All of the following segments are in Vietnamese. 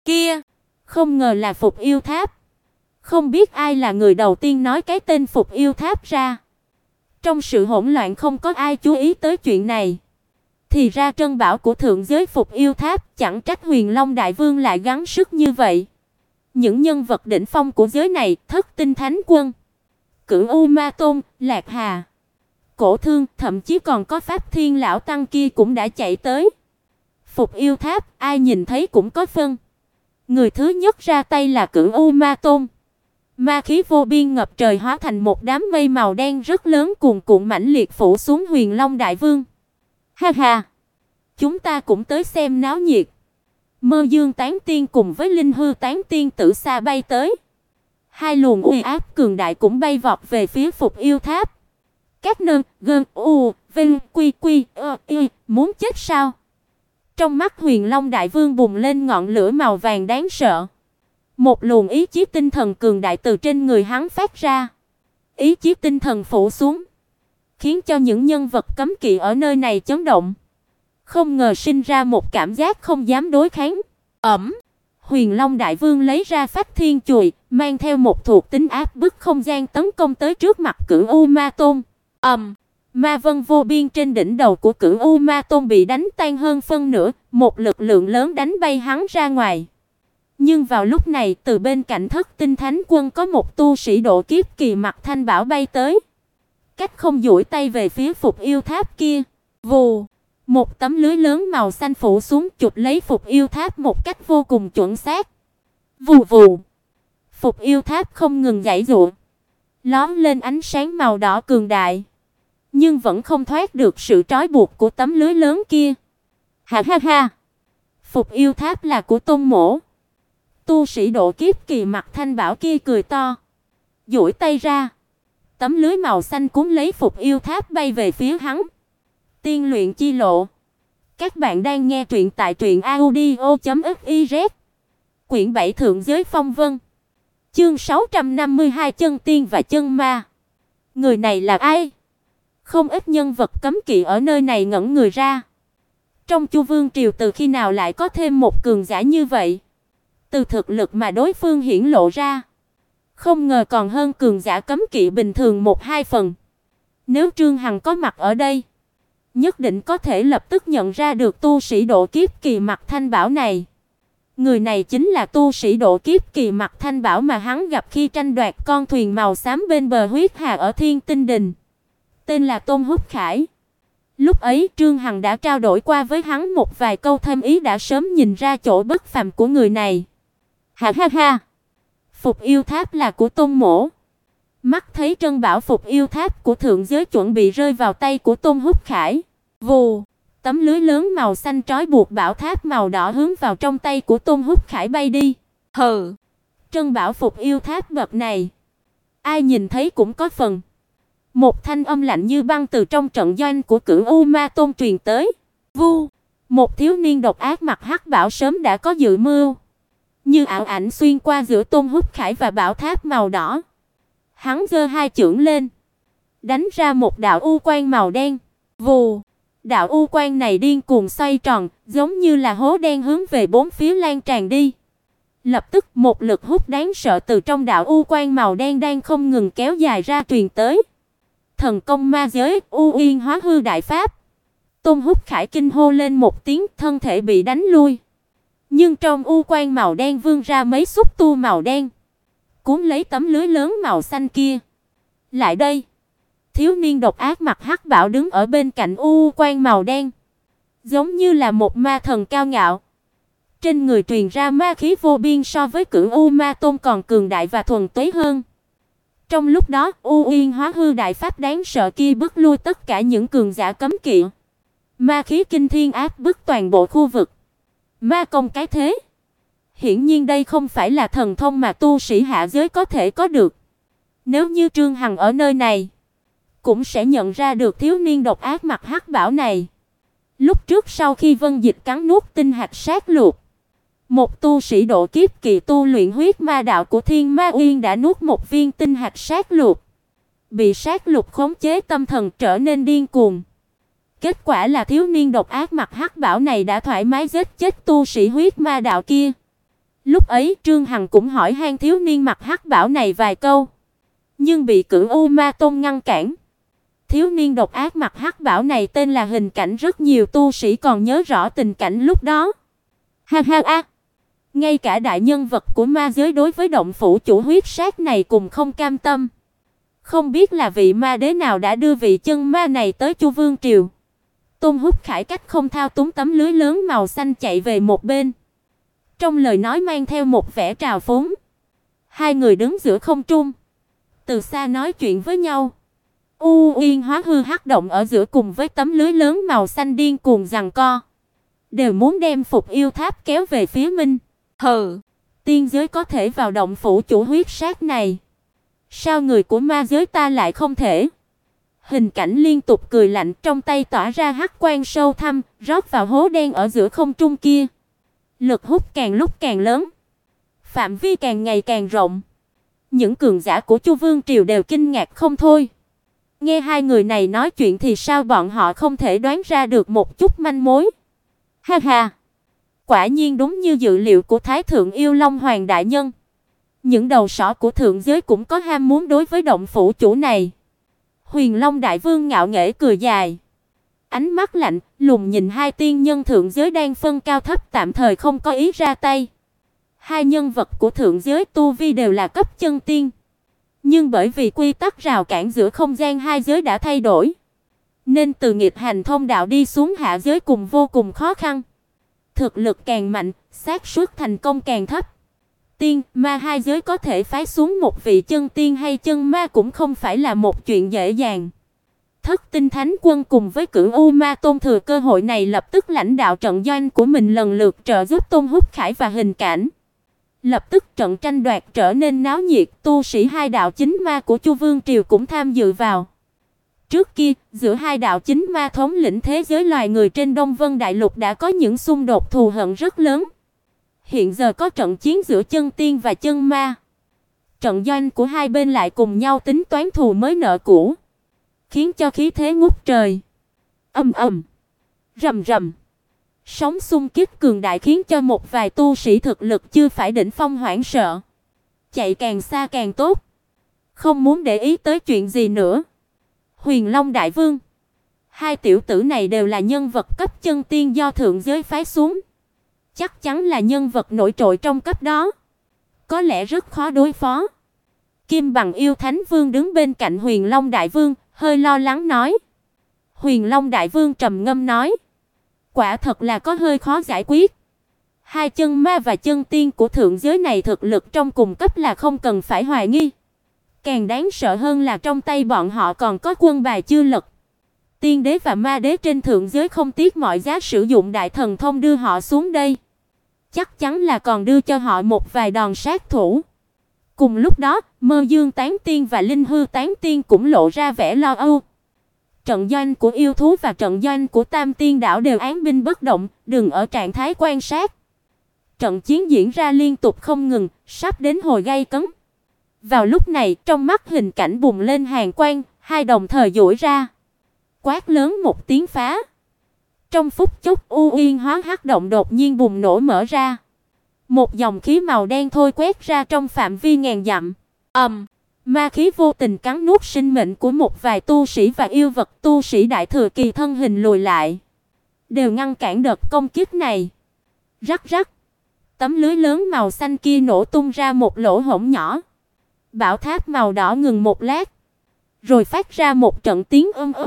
Kia, không ngờ là Phục Yêu Tháp. Không biết ai là người đầu tiên nói cái tên Phục Yêu Tháp ra. Trong sự hỗn loạn không có ai chú ý tới chuyện này. Thì ra trân bảo của thượng giới Phục Yêu Tháp, chẳng trách Huyền Long Đại Vương lại gắng sức như vậy. Những nhân vật đỉnh phong của giới này, Thất Tinh Thánh Quân, Cửu U Ma Tôn, Lạc Hà, Cổ Thương, thậm chí còn có Pháp Thiên lão tăng kia cũng đã chạy tới. Phục Yêu Tháp, ai nhìn thấy cũng có phân. Người thứ nhất ra tay là Cửu U Ma Tôn. Ma khí vô biên ngập trời hóa thành một đám mây màu đen rất lớn cuồn cuộn mãnh liệt phủ xuống Huyền Long Đại Vương. Ha ha, chúng ta cũng tới xem náo nhiệt. Mơ Dương Tán Tiên cùng với Linh Hư Tán Tiên tử xa bay tới. Hai luồng uy áp cường đại cũng bay vọt về phía Phục Yêu Tháp. Các nơn, gơn, u, vinh, quy, quy, y, muốn chết sao? Trong mắt Huyền Long Đại Vương bùng lên ngọn lửa màu vàng đáng sợ. Một luồng ý chí tinh thần cường đại từ trên người hắn phát ra. Ý chí tinh thần phủ xuống, khiến cho những nhân vật cấm kỵ ở nơi này chấn động. Không ngờ sinh ra một cảm giác không dám đối kháng. Huyền Long Đại Vương lấy ra Phách Thiên Chùy, mang theo một thuộc tính áp bức không gian tấn công tới trước mặt Cửu U Ma Tôn. Ma vân vô biên trên đỉnh đầu của Cửu U Ma Tôn bị đánh tan hơn phân nửa, một lực lượng lớn đánh bay hắn ra ngoài. Nhưng vào lúc này, từ bên cạnh Thất Tinh Thánh Quân có một tu sĩ độ kiếp kỳ mặc thanh bảo bay tới. Cách không duỗi tay về phía Phục Yêu Tháp kia. Vù, một tấm lưới lớn màu xanh phủ xuống chụp lấy Phục Yêu Tháp một cách vô cùng chuẩn xác. Vù vù. Phục Yêu Tháp không ngừng giãy giụa, lóe lên ánh sáng màu đỏ cường đại, nhưng vẫn không thoát được sự trói buộc của tấm lưới lớn kia. Ha ha ha. Phục Yêu Tháp là của Tôn Mỗ. Tu sĩ độ kiếp kỳ mặc thanh bảo kia cười to, duỗi tay ra. Tấm lưới màu xanh cuốn lấy Phục Yêu Tháp bay về phía hắn. Tiên luyện chi lộ. Các bạn đang nghe truyện tại truyệnaudio.fiz. Quyển 7 Thượng giới phong vân. Chương 652 chân tiên và chân ma. Người này là ai? Không ít nhân vật cấm kỵ ở nơi này ngẩn người ra. Trong Chu Vương triều từ khi nào lại có thêm một cường giả như vậy? Từ thực lực mà đối phương hiển lộ ra, không ngờ còn hơn cường giả cấm kỵ bình thường 1-2 phần. Nếu Trương Hằng có mặt ở đây, nhất định có thể lập tức nhận ra được tu sĩ độ kiếp kỳ mặc thanh bảo này. Người này chính là tu sĩ độ kiếp kỳ mặc thanh bảo mà hắn gặp khi tranh đoạt con thuyền màu xám bên bờ huyết hà ở Thiên Tinh Đình. Tên là Tôn Húc Khải. Lúc ấy Trương Hằng đã trao đổi qua với hắn một vài câu, thêm ý đã sớm nhìn ra chỗ bất phàm của người này. Ha ha ha. Phục Yêu Tháp là của Tôn Mỗ. Mắt thấy trân bảo Phục Yêu Tháp của thượng giới chuẩn bị rơi vào tay của Tôn Húc Khải. Vù, tấm lưới lớn màu xanh trói buộc bảo tháp màu đỏ hướng vào trong tay của Tôn Húc Khải bay đi. Hừ, trân bảo Phục Yêu Tháp bậc này, ai nhìn thấy cũng có phần. Một thanh âm lạnh như băng từ trong trận doanh của Cửu U Ma Tôn truyền tới. Vu, một thiếu niên độc ác mặc hắc bảo sớm đã có dự mưu, như ảo ảnh xuyên qua giữa Tôn Húc Khải và bảo tháp màu đỏ. Hắn giơ hai chưởng lên, đánh ra một đạo u quang màu đen. Vù, đạo u quang này điên cuồng xoay tròn, giống như là hố đen hướng về bốn phía lan tràn đi. Lập tức một lực hút đáng sợ từ trong đạo u quang màu đen đang không ngừng kéo dài ra truyền tới. Thần công ma giới, U Yên Hóa Hư đại pháp. Tôn Húc Khải kinh hô lên một tiếng, thân thể bị đánh lui. Nhưng trong u quang màu đen vươn ra mấy xúc tu màu đen, cuốn lấy tấm lưới lớn màu xanh kia. Lại đây. Thiếu niên độc ác mặc hắc bảo đứng ở bên cạnh u quang màu đen, giống như là một ma thần cao ngạo. Trên người truyền ra ma khí vô biên, so với Cửu U Ma Tôn còn cường đại và thuần túy hơn. Trong lúc đó, U Yên Hóa Hư đại pháp đáng sợ kia bức lui tất cả những cường giả cấm kỵ. Ma khí kinh thiên áp bức toàn bộ khu vực. Ma công cái thế. Hiển nhiên đây không phải là thần thông mà tu sĩ hạ giới có thể có được. Nếu như Trương Hằng ở nơi này, cũng sẽ nhận ra được thiếu niên độc ác mặc hắc bảo này. Lúc trước sau khi Vân Dịch cắn nuốt tinh hạch sát lục, một tu sĩ độ kiếp kỳ tu luyện huyết ma đạo của Thiên Ma Uyên đã nuốt một viên tinh hạch sát lục, bị sát lục khống chế tâm thần trở nên điên cuồng. Kết quả là thiếu niên độc ác mặc hắc bảo này đã thoải mái giết chết tu sĩ huyết ma đạo kia. Lúc ấy Trương Hằng cũng hỏi han thiếu niên mặc hắc bảo này vài câu, nhưng bị Cửu U Ma Tôn ngăn cản. Thiếu niên độc ác mặc hắc bảo này tên là Hình Cảnh, rất nhiều tu sĩ còn nhớ rõ tình cảnh lúc đó. Ha ha a. Ngay cả đại nhân vật của ma giới đối với động phủ chủ huyết sát này cùng không cam tâm. Không biết là vị ma đế nào đã đưa vị chân ma này tới Chu Vương triều. Tôn Húc Khải cách không thao túng tấm lưới lớn màu xanh chạy về một bên. Trong lời nói mang theo một vẻ trào phúng. Hai người đứng giữa không trung, từ xa nói chuyện với nhau. Uyên Hóa Hư hắc động ở giữa cùng với tấm lưới lớn màu xanh điên cuồng giằng co, đều muốn đem Phục Yêu Tháp kéo về phía Minh. Hừ, tiên giới có thể vào động phủ chủ huyết sát này, sao người của ma giới ta lại không thể? Hình Cảnh liên tục cười lạnh, trong tay tỏa ra hắc quang sâu thẳm, rót vào hố đen ở giữa không trung kia. Lực hút càng lúc càng lớn, phạm vi càng ngày càng rộng. Những cường giả của Chu Vương triều đều kinh ngạc không thôi. Nghe hai người này nói chuyện thì sao bọn họ không thể đoán ra được một chút manh mối? Ha ha. Quả nhiên đúng như dự liệu của Thái thượng Yêu Long Hoàng đại nhân. Những đầu sỏ của thượng giới cũng có ham muốn đối với động phủ chủ này. Huyền Long đại vương ngạo nghễ cười dài, ánh mắt lạnh lùng nhìn hai tiên nhân thượng giới đang phân cao thấp, tạm thời không có ý ra tay. Hai nhân vật của thượng giới tu vi đều là cấp chân tiên, nhưng bởi vì quy tắc rào cản giữa không gian hai giới đã thay đổi, nên từ nghịch hành thông đạo đi xuống hạ giới cùng vô cùng khó khăn. Thực lực càng mạnh, xác suất thành công càng thấp. Tiên, ma hai giới có thể phái xuống một vị chân tiên hay chân ma cũng không phải là một chuyện dễ dàng. Thất Tinh Thánh Quân cùng với Cửu U Ma Tôn thừa cơ hội này lập tức lãnh đạo trận doanh của mình lần lượt trợ giúp Tôn Húc Khải và Hình Cảnh. Lập tức trận tranh đoạt trở nên náo nhiệt, tu sĩ hai đạo chính ma của Chu Vương triều cũng tham dự vào. Trước kia, giữa hai đạo chính ma thống lĩnh thế giới loài người trên Đông Vân Đại Lục đã có những xung đột thù hận rất lớn. Hiện giờ có trận chiến giữa chân tiên và chân ma. Trận doanh của hai bên lại cùng nhau tính toán thù mới nợ cũ, khiến cho khí thế ngút trời. Ầm ầm, rầm rầm. Sóng xung kích cường đại khiến cho một vài tu sĩ thực lực chưa phải đỉnh phong hoảng sợ, chạy càng xa càng tốt, không muốn để ý tới chuyện gì nữa. Huyền Long đại vương, hai tiểu tử này đều là nhân vật cấp chân tiên do thượng giới phái xuống, chắc chắn là nhân vật nổi trội trong cấp đó, có lẽ rất khó đối phó. Kim Bằng Yêu Thánh Vương đứng bên cạnh Huyền Long đại vương, hơi lo lắng nói. Huyền Long đại vương trầm ngâm nói, quả thật là có hơi khó giải quyết. Hai chân ma và chân tiên của thượng giới này thực lực trong cùng cấp là không cần phải hoài nghi. Càng đáng sợ hơn là trong tay bọn họ còn có quân bài chưa lật. Tiên đế và ma đế trên thượng giới không tiếc mọi giá sử dụng đại thần thông đưa họ xuống đây. Chắc chắn là còn đưa cho họ một vài đòn sát thủ. Cùng lúc đó, Mơ Dương Tán Tiên và Linh Hư Tán Tiên cũng lộ ra vẻ lo âu. Trận doanh của yêu thú và trận doanh của Tam Tiên đảo đều án binh bất động, đừng ở trạng thái quan sát. Trận chiến diễn ra liên tục không ngừng, sắp đến hồi gay cấn. Vào lúc này, trong mắt Hình Cảnh bùng lên hàn quang, hai đồng thời duỗi ra, quát lớn một tiếng phá. Trong phút chốc, Uyên Hóa hắc động đột nhiên bùng nổ mở ra. Một dòng khí màu đen thôi quét ra trong phạm vi ngàn dặm. Ma khí vô tình cắn nuốt sinh mệnh của một vài tu sĩ và yêu vật. Tu sĩ đại thừa kỳ thân hình lùi lại, đều ngăn cản đợt công kích này. Rắc rắc, tấm lưới lớn màu xanh kia nổ tung ra một lỗ hổng nhỏ. Bảo tháp màu đỏ ngừng một lát, rồi phát ra một trận tiếng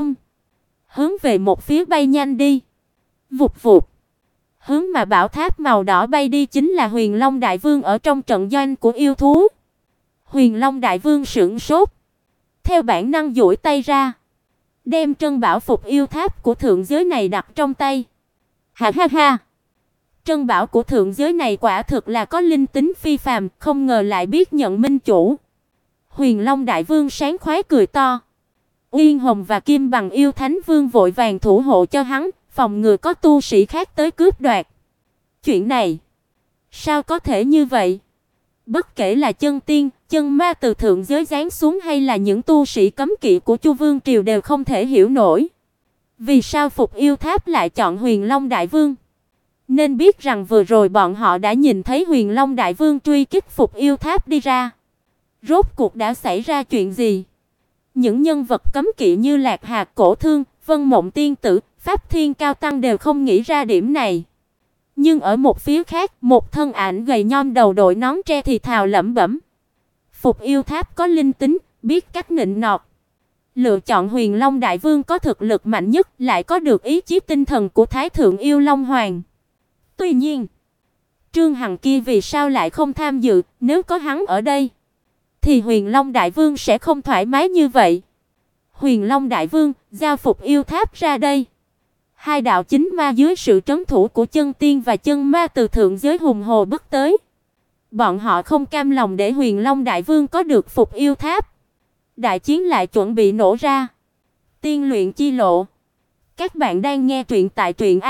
hướng về một phía bay nhanh đi. Vụt vụt. Hướng mà bảo tháp màu đỏ bay đi chính là Huyền Long đại vương ở trong trận doanh của yêu thú. Huyền Long đại vương sững sốt, theo bản năng duỗi tay ra, đem trân bảo Phục Yêu Tháp của thượng giới này đặt trong tay. Ha ha ha. Trân bảo của thượng giới này quả thực là có linh tính phi phàm, không ngờ lại biết nhận minh chủ. Huyền Long đại vương sáng khoái cười to. Uyên Hồng và Kim Bằng Yêu Thánh Vương vội vàng thủ hộ cho hắn, phòng ngừa có tu sĩ khác tới cướp đoạt. Chuyện này, sao có thể như vậy? Bất kể là chân tiên, chân ma từ thượng giới giáng xuống hay là những tu sĩ cấm kỵ của Chu Vương triều đều không thể hiểu nổi. Vì sao Phục Yêu Tháp lại chọn Huyền Long đại vương? Nên biết rằng vừa rồi bọn họ đã nhìn thấy Huyền Long Đại Vương truy kích Phục Yêu Tháp đi ra. Rốt cuộc đã xảy ra chuyện gì? Những nhân vật cấm kỵ như Lạc Hạc Cổ Thương, Vân Mộng Tiên Tử, Pháp Thiên Cao Tăng đều không nghĩ ra điểm này. Nhưng ở một phía khác, một thân ảnh gầy nhom đầu đội nón tre thì thào lẩm bẩm. Phục Yêu Tháp có linh tính, biết cách nịnh nọt. Lựa chọn Huyền Long Đại Vương có thực lực mạnh nhất, lại có được ý chí tinh thần của Thái thượng Yêu Long Hoàng. Tuy nhiên, Trương Hằng kia vì sao lại không tham dự, nếu có hắn ở đây thì Huyền Long Đại Vương sẽ không thoải mái như vậy. Huyền Long Đại Vương, giao Phục Yêu Tháp ra đây. Hai đạo chính ma dưới sự trấn thủ của chân tiên và chân ma từ thượng giới hùng hồ bước tới. Bọn họ không cam lòng để Huyền Long Đại Vương có được Phục Yêu Tháp. Đại chiến lại chuẩn bị nổ ra. Tiên luyện chi lộ. Các bạn đang nghe truyện tại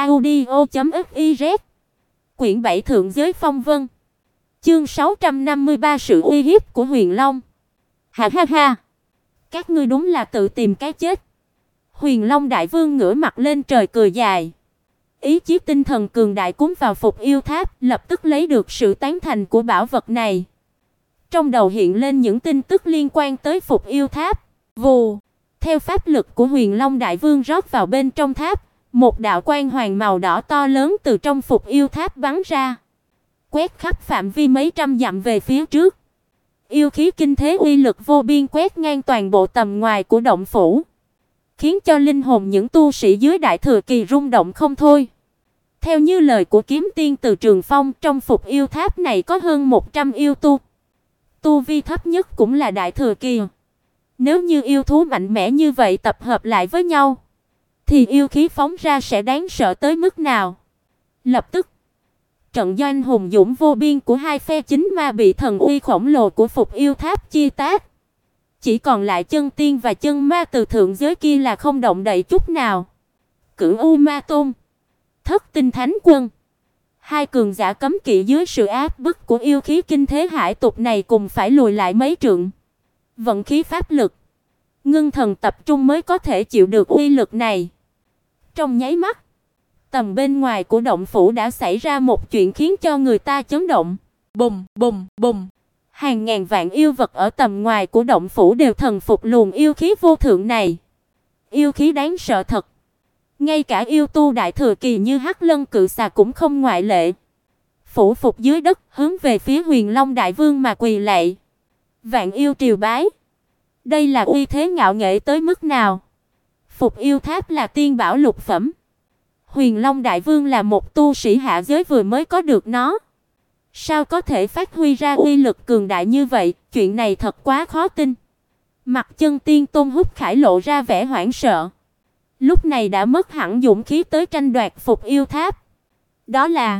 truyệnaudio.fiz. Quyển 7 Thượng giới phong vân. Chương 653 sự uy hiếp của Huyền Long. Ha ha ha. Các ngươi đúng là tự tìm cái chết. Huyền Long Đại Vương ngửa mặt lên trời cười dài. Ý chí tinh thần cường đại cuốn vào Phục Yêu Tháp, lập tức lấy được sự tán thành của bảo vật này. Trong đầu hiện lên những tin tức liên quan tới Phục Yêu Tháp. Vù, theo pháp lực của Huyền Long Đại Vương rót vào bên trong tháp, một đạo quang hoàng màu đỏ to lớn từ trong Phục Yêu Tháp bắn ra, quét khắp phạm vi mấy trăm dặm về phía trước. Yêu khí kinh thế uy lực vô biên quét ngang toàn bộ tầm ngoài của động phủ, khiến cho linh hồn những tu sĩ dưới Đại Thừa Kỳ rung động không thôi. Theo như lời của kiếm tiên Từ Trường Phong, trong Phục Yêu Tháp này có hơn 100 yêu tu. Tu vi thấp nhất cũng là Đại Thừa Kỳ. Nếu như yêu thú mạnh mẽ như vậy tập hợp lại với nhau, thì yêu khí phóng ra sẽ đáng sợ tới mức nào. Lập tức, trận doanh hùng dũng vô biên của hai phe chính ma bị thần uy khổng lồ của Phục Yêu Tháp chia tách. Chỉ còn lại chân tiên và chân ma từ thượng giới kia là không động đậy chút nào. Cửu U Ma Tôn, Thất Tinh Thánh Quân, hai cường giả cấm kỵ dưới sự áp bức của yêu khí kinh thế hải tục này cùng phải lùi lại mấy trượng. Vận khí pháp lực, ngưng thần tập trung mới có thể chịu được uy lực này. Trong nháy mắt, tầm bên ngoài của động phủ đã xảy ra một chuyện khiến cho người ta chấn động. Bùm, bùm, bùm. Hàng ngàn vạn yêu vật ở tầm ngoài của động phủ đều thần phục luồng yêu khí vô thượng này. Yêu khí đáng sợ thật. Ngay cả yêu tu Đại Thừa Kỳ như Hắc Lân Cự Xà cũng không ngoại lệ. Phủ phục dưới đất, hướng về phía Huyền Long Đại Vương mà quỳ lạy. Vạn yêu triều bái. Đây là uy thế ngạo nghễ tới mức nào? Phục Yêu Tháp là tiên bảo lục phẩm. Huyền Long Đại Vương là một tu sĩ hạ giới vừa mới có được nó. Sao có thể phát huy ra uy lực cường đại như vậy? Chuyện này thật quá khó tin. Mặt chân tiên Tôn Húc Khải lộ ra vẻ hoảng sợ. Lúc này đã mất hẳn dũng khí tới tranh đoạt Phục Yêu Tháp. Đó là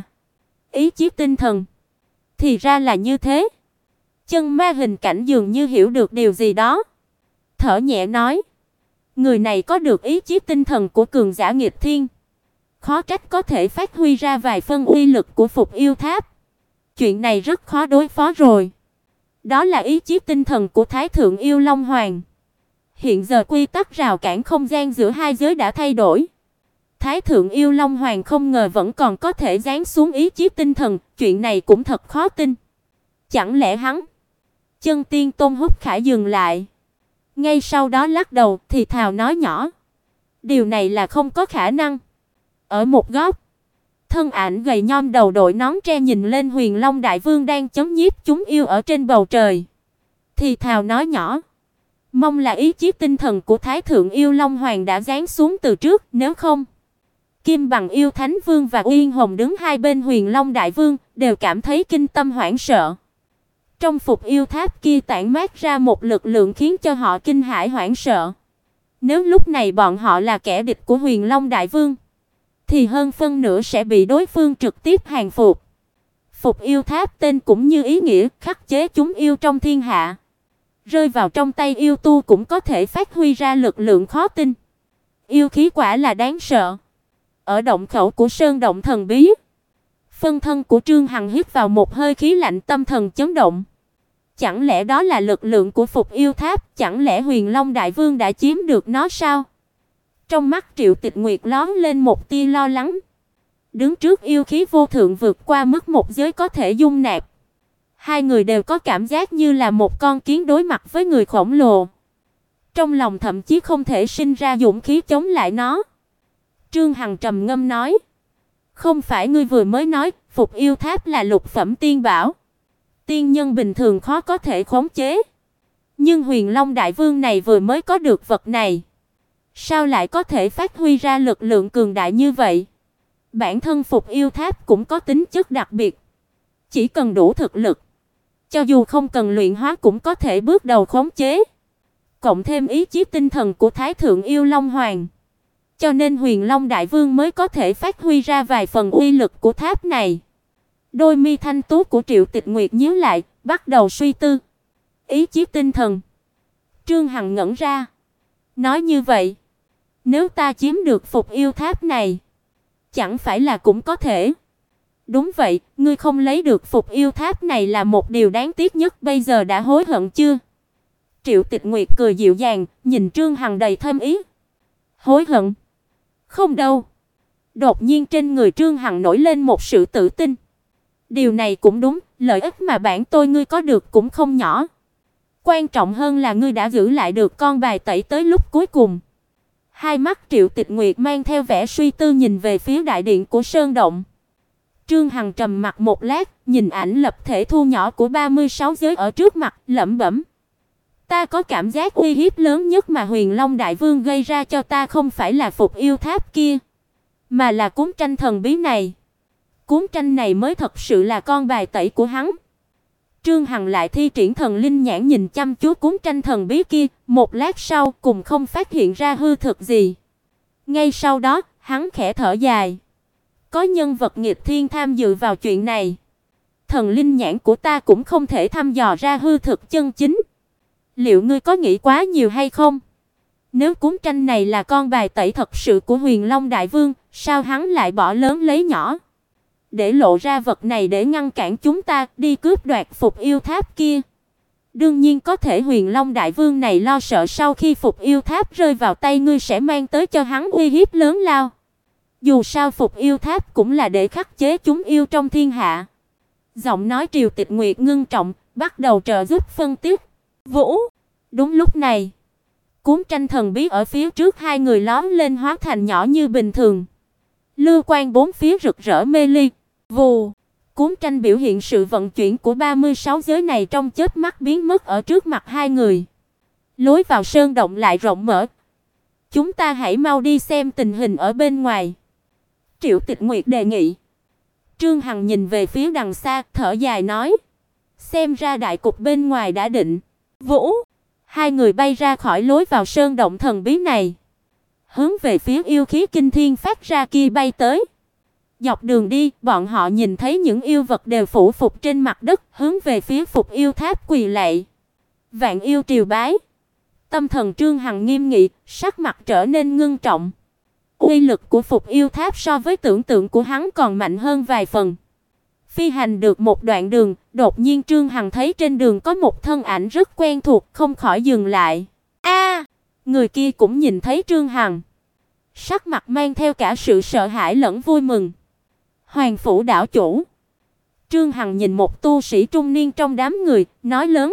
ý chí tinh thần. Thì ra là như thế. Chân ma hình cảnh dường như hiểu được điều gì đó. Thở nhẹ nói. Người này có được ý chí tinh thần của cường giả nghịch thiên. Khó trách có thể phát huy ra vài phân uy lực của Phục Yêu Tháp. Chuyện này rất khó đối phó rồi. Đó là ý chí tinh thần của Thái thượng Yêu Long Hoàng. Hiện giờ quy tắc rào cản không gian giữa hai giới đã thay đổi. Thái thượng Yêu Long Hoàng không ngờ vẫn còn có thể giáng xuống ý chí tinh thần, chuyện này cũng thật khó tin. Chẳng lẽ hắn? Chân tiên Tôn Húc Khải dừng lại. Ngay sau đó lắc đầu thì thào nói nhỏ. Điều này là không có khả năng. Ở một góc, thân ảnh gầy nhom đầu đội nón tre nhìn lên Huyền Long Đại Vương đang chấm nhiếp chúng yêu ở trên bầu trời. Thì thào nói nhỏ. Mong là ý chí tinh thần của Thái thượng Yêu Long Hoàng đã giáng xuống từ trước, nếu không, Kim Bằng Yêu Thánh Vương và Uyên Hồng đứng hai bên Huyền Long Đại Vương đều cảm thấy kinh tâm hoảng sợ. Trong Phục Yêu Tháp kia tản mát ra một lực lượng khiến cho họ kinh hãi hoảng sợ. Nếu lúc này bọn họ là kẻ địch của Huyền Long Đại Vương, thì hơn phân nửa sẽ bị đối phương trực tiếp hàng phục. Phục Yêu Tháp tên cũng như ý nghĩa, khắc chế chúng yêu trong thiên hạ. Rơi vào trong tay yêu tu cũng có thể phát huy ra lực lượng khó tin. Yêu khí quả là đáng sợ. Ở động khẩu của sơn động thần bí, phân thân của Trương Hằng hít vào một hơi khí lạnh, tâm thần chấn động. Chẳng lẽ đó là lực lượng của Phục Yêu Tháp? Chẳng lẽ Huyền Long Đại Vương đã chiếm được nó sao? Trong mắt Triệu Tịch Nguyệt lóe lên một tia lo lắng. Đứng trước yêu khí vô thượng vượt qua mức một giới có thể dung nạp. Hai người đều có cảm giác như là một con kiến đối mặt với người khổng lồ. Trong lòng thậm chí không thể sinh ra dũng khí chống lại nó. Trương Hằng trầm ngâm nói: "Không phải ngươi vừa mới nói, Phục Yêu Tháp là lục phẩm tiên bảo, tiên nhân bình thường khó có thể khống chế. Nhưng Huyền Long Đại Vương này vừa mới có được vật này, sao lại có thể phát huy ra lực lượng cường đại như vậy? Bản thân Phục Yêu Tháp cũng có tính chất đặc biệt, chỉ cần đủ thực lực, cho dù không cần luyện hóa cũng có thể bước đầu khống chế. Cộng thêm ý chí tinh thần của Thái thượng Yêu Long Hoàng, cho nên Huyền Long Đại Vương mới có thể phát huy ra vài phần uy lực của tháp này." Đôi mi thanh tú của Triệu Tịch Nguyệt nhíu lại, bắt đầu suy tư. Ý chí tinh thần. Trương Hằng ngẩn ra, nói như vậy, nếu ta chiếm được Phục Yêu Tháp này, chẳng phải là cũng có thể? Đúng vậy, ngươi không lấy được Phục Yêu Tháp này là một điều đáng tiếc nhất, bây giờ đã hối hận chưa? Triệu Tịch Nguyệt cười dịu dàng, nhìn Trương Hằng đầy thâm ý. Hối hận? Không đâu. Đột nhiên trên người Trương Hằng nổi lên một sự tự tin. Điều này cũng đúng, lợi ích mà bản tôi ngươi có được cũng không nhỏ. Quan trọng hơn là ngươi đã giữ lại được con bài tẩy tới lúc cuối cùng. Hai mắt Triệu Tịch Nguyệt mang theo vẻ suy tư nhìn về phía đại điện của sơn động. Trương Hằng trầm mặc một lát, nhìn ảnh lập thể thu nhỏ của 36 giới ở trước mặt, lẩm bẩm: "Ta có cảm giác uy hiếp lớn nhất mà Huyền Long Đại Vương gây ra cho ta không phải là Phục Yêu Tháp kia, mà là cuốn tranh thần bí này. Cuốn tranh này mới thật sự là con bài tẩy của hắn." Trương Hằng lại thi triển thần linh nhãn nhìn chăm chú cuốn tranh thần bí kia, một lát sau cùng không phát hiện ra hư thực gì. Ngay sau đó, hắn khẽ thở dài. Có nhân vật nghịch thiên tham dự vào chuyện này, thần linh nhãn của ta cũng không thể thăm dò ra hư thực chân chính. Liệu ngươi có nghĩ quá nhiều hay không? Nếu cuốn tranh này là con bài tẩy thật sự của Huyền Long Đại Vương, sao hắn lại bỏ lớn lấy nhỏ, để lộ ra vật này để ngăn cản chúng ta đi cướp đoạt Phục Yêu Tháp kia? Đương nhiên có thể Huyền Long Đại Vương này lo sợ sau khi Phục Yêu Tháp rơi vào tay ngươi sẽ mang tới cho hắn uy hiếp lớn lao. Dù sao Phục Yêu Tháp cũng là để khắc chế chúng yêu trong thiên hạ. Giọng nói Triều Tịch Nguyệt ngưng trọng, bắt đầu trợ giúp phân tích. Vũ. Đúng lúc này, cuốn tranh thần bí ở phía trước hai người lóm lên hóa thành nhỏ như bình thường. Lưu quang bốn phía rực rỡ mê ly. Vù. Cuốn tranh biểu hiện sự vận chuyển của 36 giới này trong chớp mắt biến mất ở trước mặt hai người. Lối vào sơn động lại rộng mở. Chúng ta hãy mau đi xem tình hình ở bên ngoài, Triệu Tịch Nguyệt đề nghị. Trương Hằng nhìn về phía đằng xa, thở dài nói: "Xem ra đại cục bên ngoài đã định." Vũ. Hai người bay ra khỏi lối vào sơn động thần bí này, hướng về phía yêu khí kinh thiên phát ra kia bay tới. Dọc đường đi, bọn họ nhìn thấy những yêu vật đều phủ phục trên mặt đất, hướng về phía Phục Yêu Tháp quỳ lạy. Vạn yêu triều bái. Tâm thần Trương Hằng nghiêm nghị, sắc mặt trở nên ngưng trọng. Uy lực của Phục Yêu Tháp so với tưởng tượng của hắn còn mạnh hơn vài phần. Phi hành được một đoạn đường, đột nhiên Trương Hằng thấy trên đường có một thân ảnh rất quen thuộc, không khỏi dừng lại. Người kia cũng nhìn thấy Trương Hằng, sắc mặt mang theo cả sự sợ hãi lẫn vui mừng. Hoàng phủ đảo chủ. Trương Hằng nhìn một tu sĩ trung niên trong đám người, nói lớn: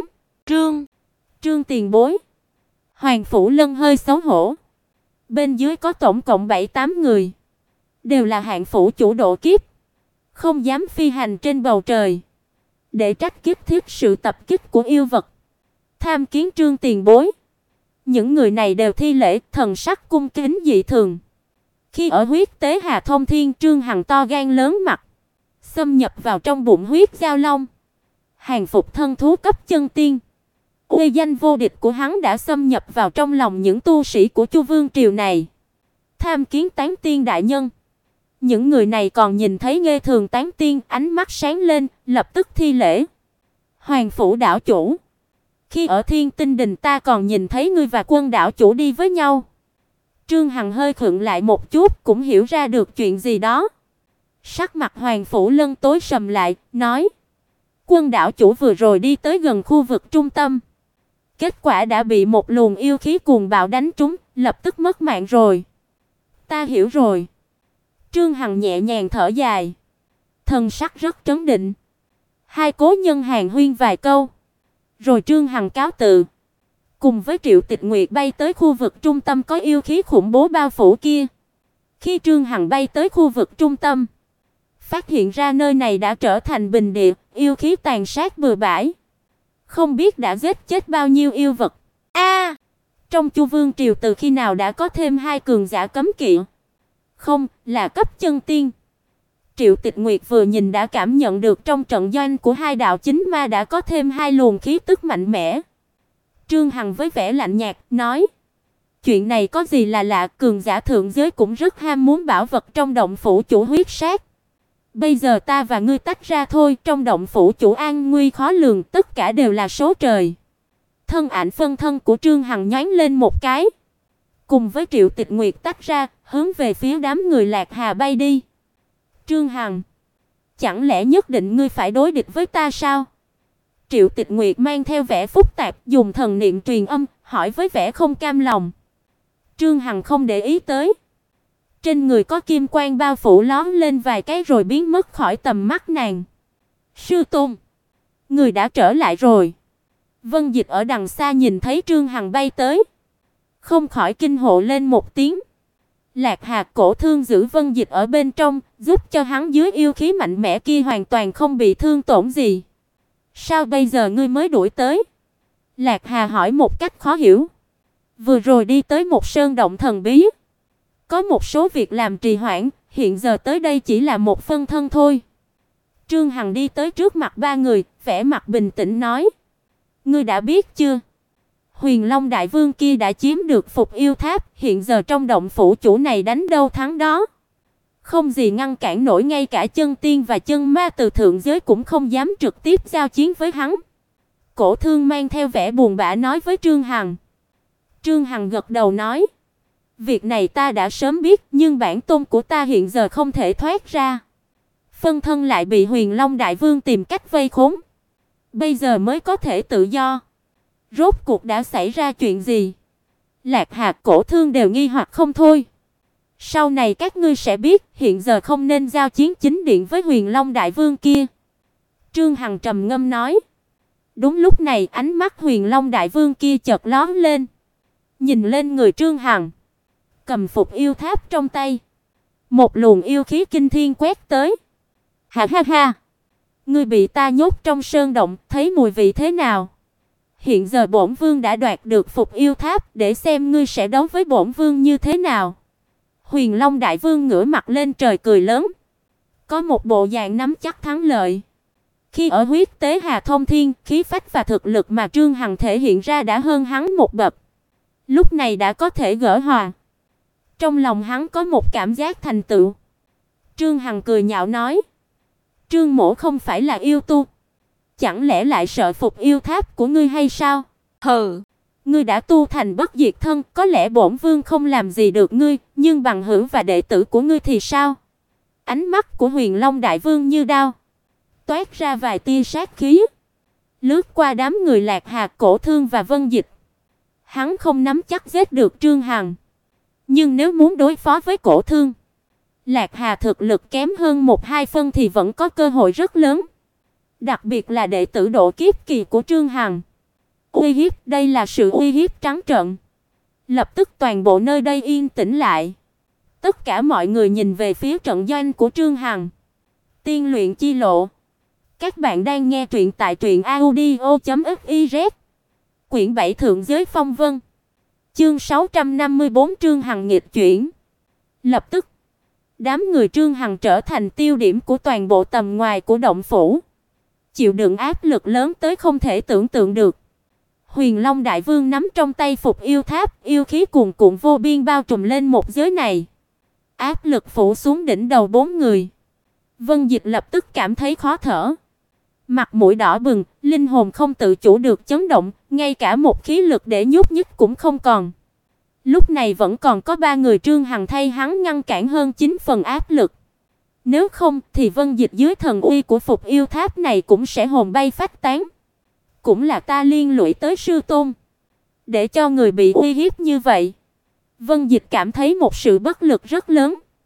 Trương tiền bối." Hoàng phủ Lân hơi xấu hổ. Bên dưới có tổng cộng 7-8 người, đều là hạng phủ chủ độ kiếp, không dám phi hành trên bầu trời, để trách kiếp thiết sự tập kích của yêu vật. Tham kiến Trương tiền bối. Những người này đều thi lễ, thần sắc cung kính dị thường. Khi ở huyết tế Hà Thông Thiên, Trương Hằng to gan lớn mặt, xâm nhập vào trong bụng huyết giao long, hàng phục thân thú cấp chân tiên. Uy danh vô địch của hắn đã xâm nhập vào trong lòng những tu sĩ của Chu Vương triều này. Tham kiến Tán Tiên đại nhân. Những người này còn nhìn thấy Nghê Thường Tán Tiên, ánh mắt sáng lên, lập tức thi lễ. Hoàng phủ đảo chủ. Khi ở Thiên Tinh Đình ta còn nhìn thấy ngươi và Quân đảo chủ đi với nhau. Trương Hằng hơi khựng lại một chút, cũng hiểu ra được chuyện gì đó. Sắc mặt Hoàng phủ Lân tối sầm lại, nói: Quân đảo chủ vừa rồi đi tới gần khu vực trung tâm, kết quả đã bị một luồng yêu khí cuồng bạo đánh trúng, lập tức mất mạng rồi. Ta hiểu rồi. Trương Hằng nhẹ nhàng thở dài, thần sắc rất trấn định. Hai cố nhân hàn huyên vài câu, rồi Trương Hằng cáo từ, cùng với Triệu Tịch Nguyệt bay tới khu vực trung tâm có yêu khí khủng bố bao phủ kia. Khi Trương Hằng bay tới khu vực trung tâm, phát hiện ra nơi này đã trở thành bình địa, yêu khí tàn sát bừa bãi. Không biết đã giết chết bao nhiêu yêu vật. Trong Chu Vương triều từ khi nào đã có thêm hai cường giả cấm kỵ? Không, là cấp chân tiên. Triệu Tịch Nguyệt vừa nhìn đã cảm nhận được trong trận doanh của hai đạo chính ma đã có thêm hai luồng khí tức mạnh mẽ. Trương Hằng với vẻ lạnh nhạt nói: "Chuyện này có gì là lạ, cường giả thượng giới cũng rất ham muốn bảo vật trong động phủ chủ huyết sát. Bây giờ ta và ngươi tách ra thôi, trong động phủ chủ an nguy khó lường, tất cả đều là số trời." Thân ảnh phân thân của Trương Hằng nhoáng lên một cái, cùng với Triệu Tịch Nguyệt tách ra, hướng về phía đám người Lạc Hà bay đi. "Trương Hằng, chẳng lẽ nhất định ngươi phải đối địch với ta sao?" Triệu Tịch Nguyệt mang theo vẻ phức tạp, dùng thần niệm truyền âm, hỏi với vẻ không cam lòng. Trương Hằng không để ý tới. Trên người có kim quang bao phủ lóe lên vài cái rồi biến mất khỏi tầm mắt nàng. "Sư tôn, người đã trở lại rồi." Vân Dịch ở đằng xa nhìn thấy Trương Hằng bay tới, không khỏi kinh hô lên một tiếng. Lạc Hà Cổ Thương giữ Vân Dịch ở bên trong, giúp cho hắn dưới yêu khí mạnh mẽ kia hoàn toàn không bị thương tổn gì. "Sao bây giờ ngươi mới đuổi tới?" Lạc Hà hỏi một cách khó hiểu. "Vừa rồi đi tới một sơn động thần bí, có một số việc làm trì hoãn, hiện giờ tới đây chỉ là một phân thân thôi." Trương Hằng đi tới trước mặt ba người, vẻ mặt bình tĩnh nói: "Ngươi đã biết chưa? Huyền Long Đại Vương kia đã chiếm được Phục Yêu Tháp, hiện giờ trong động phủ chủ này đánh đâu thắng đó. Không gì ngăn cản nổi, ngay cả chân tiên và chân ma từ thượng giới cũng không dám trực tiếp giao chiến với hắn." Cổ Thương mang theo vẻ buồn bã nói với Trương Hằng. Trương Hằng gật đầu nói: "Việc này ta đã sớm biết, nhưng bản tôn của ta hiện giờ không thể thoát ra. Phân thân lại bị Huyền Long Đại Vương tìm cách vây khốn, bây giờ mới có thể tự do. Rốt cuộc đã xảy ra chuyện gì?" Lạc Hà Cổ Thương đều nghi hoặc không thôi. "Sau này các ngươi sẽ biết, hiện giờ không nên giao chiến chính điện với Huyền Long Đại Vương kia." Trương Hằng trầm ngâm nói. Đúng lúc này, ánh mắt Huyền Long Đại Vương kia chợt lóe lên, nhìn lên người Trương Hằng, cầm Phục Yêu Tháp trong tay. Một luồng yêu khí kinh thiên quét tới. "Ha ha ha, ngươi bị ta nhốt trong sơn động, thấy mùi vị thế nào? Hiện giờ bổn vương đã đoạt được Phục Yêu Tháp, để xem ngươi sẽ đấu với bổn vương như thế nào." Huyền Long Đại Vương ngửa mặt lên trời cười lớn, có một bộ dạng nắm chắc thắng lợi. Khi ở huyết tế Hà Thông Thiên, khí phách và thực lực mà Trương Hằng thể hiện ra đã hơn hắn một bậc. Lúc này đã có thể gỡ hòa. Trong lòng hắn có một cảm giác thành tựu. Trương Hằng cười nhạo nói: "Trương mỗ không phải là yêu tu, chẳng lẽ lại sợ Phục Yêu Tháp của ngươi hay sao? Hừ, ngươi đã tu thành bất diệt thân, có lẽ bổn vương không làm gì được ngươi, nhưng bằng hữu và đệ tử của ngươi thì sao?" Ánh mắt của Huyền Long Đại Vương như đao, toát ra vài tia sát khí, lướt qua đám người Lạc Hà Cổ Thương và Vân Dịch. Hắn không nắm chắc giết được Trương Hằng, nhưng nếu muốn đối phó với Cổ Thương, Lạc Hà thực lực kém hơn 1-2 phân thì vẫn có cơ hội rất lớn. Đặc biệt là đệ tử độ kiếp kỳ của Trương Hằng. Uy hiếp, đây là sự uy hiếp trắng trợn. Lập tức toàn bộ nơi đây yên tĩnh lại. Tất cả mọi người nhìn về phía trận doanh của Trương Hằng. Tiên luyện chi lộ. Các bạn đang nghe truyện tại truyệnaudio.fiz. Quyển 7 Thượng giới phong vân. Chương 654 Trương Hằng nghịch chuyển. Lập tức, đám người Trương Hằng trở thành tiêu điểm của toàn bộ tầm ngoài của động phủ, chịu đựng áp lực lớn tới không thể tưởng tượng được. Huyền Long Đại Vương nắm trong tay Phục Yêu Tháp, yêu khí cuồn cuộn vô biên bao trùm lên một giới này. Áp lực phủ xuống đỉnh đầu bốn người. Vân Dịch lập tức cảm thấy khó thở, mặt mũi đỏ bừng, linh hồn không tự chủ được chấn động, ngay cả một khí lực để nhúc nhích cũng không còn. Lúc này vẫn còn có ba người Trương Hằng thay hắn ngăn cản hơn 9 phần áp lực. Nếu không thì Vân Dịch dưới thần uy của Phục Yêu Tháp này cũng sẽ hồn bay phách tán. Cũng là ta liên lụy tới sư tôn, để cho người bị uy hiếp như vậy. Vân Dịch cảm thấy một sự bất lực rất lớn.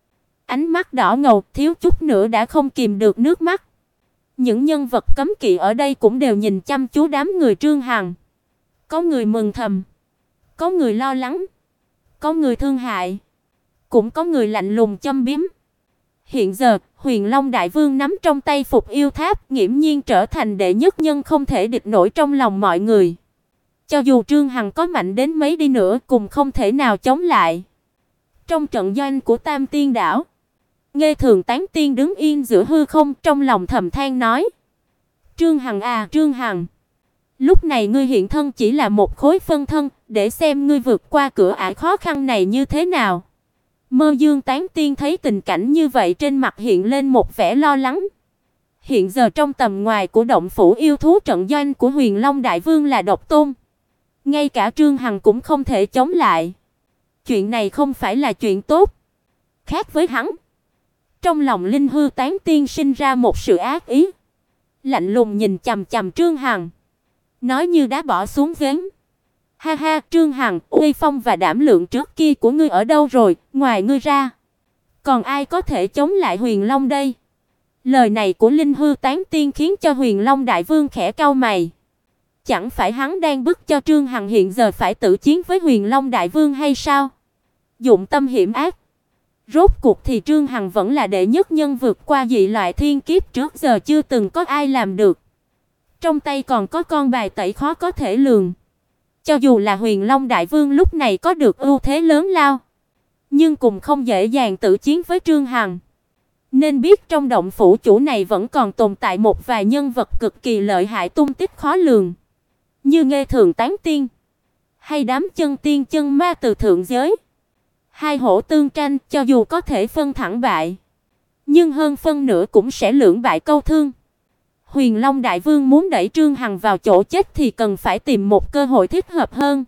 ánh mắt đỏ ngầu, thiếu chút nữa đã không kìm được nước mắt. Những nhân vật cấm kỵ ở đây cũng đều nhìn chăm chú đám người Trương Hằng. Có người mừng thầm, có người lo lắng, có người thương hại, cũng có người lạnh lùng châm biếm. Hiện giờ, Huyền Long Đại Vương nắm trong tay Phục Yêu Tháp, nghiễm nhiên trở thành đệ nhất nhân không thể địch nổi trong lòng mọi người. Cho dù Trương Hằng có mạnh đến mấy đi nữa, cũng không thể nào chống lại. Trong trận doanh của Tam Tiên Đảo, Nghê Thường Tán Tiên đứng yên giữa hư không, trong lòng thầm than nói: "Trương Hằng à, Trương Hằng, lúc này ngươi hiện thân chỉ là một khối phân thân, để xem ngươi vượt qua cửa ải khó khăn này như thế nào." Mơ Dương Tán Tiên thấy tình cảnh như vậy, trên mặt hiện lên một vẻ lo lắng. Hiện giờ trong tầm ngoài của động phủ yêu thú trận doanh của Huyền Long Đại Vương là độc tôn, ngay cả Trương Hằng cũng không thể chống lại. Chuyện này không phải là chuyện tốt. Khác với hắn, trong lòng Linh Hư Tán Tiên sinh ra một sự ác ý, lạnh lùng nhìn chằm chằm Trương Hằng, nói như đá bỏ xuống giếng: "Ha ha, Trương Hằng, uy phong và đảm lượng trước kia của ngươi ở đâu rồi? Ngoài ngươi ra, còn ai có thể chống lại Huyền Long đây?" Lời này của Linh Hư Tán Tiên khiến cho Huyền Long Đại Vương khẽ cau mày. Chẳng phải hắn đang bức cho Trương Hằng hiện giờ phải tự chiến với Huyền Long Đại Vương hay sao? Dụng tâm hiểm ác. Rốt cuộc thì Trương Hằng vẫn là đệ nhất nhân vượt qua dị loại thiên kiếp trước giờ chưa từng có ai làm được. Trong tay còn có con bài tẩy khó có thể lường. Cho dù là Huyền Long Đại Vương lúc này có được ưu thế lớn lao, nhưng cũng không dễ dàng tự chiến với Trương Hằng. Nên biết trong động phủ chủ này vẫn còn tồn tại một vài nhân vật cực kỳ lợi hại, tung tích khó lường, như Nghê Thường Tán Tiên, hay đám chân tiên chân ma từ thượng giới. Hai hổ tương tranh, cho dù có thể phân thắng bại, nhưng hơn phân nửa cũng sẽ lưỡng bại câu thương. Huyền Long Đại Vương muốn đẩy Trương Hằng vào chỗ chết thì cần phải tìm một cơ hội thích hợp hơn.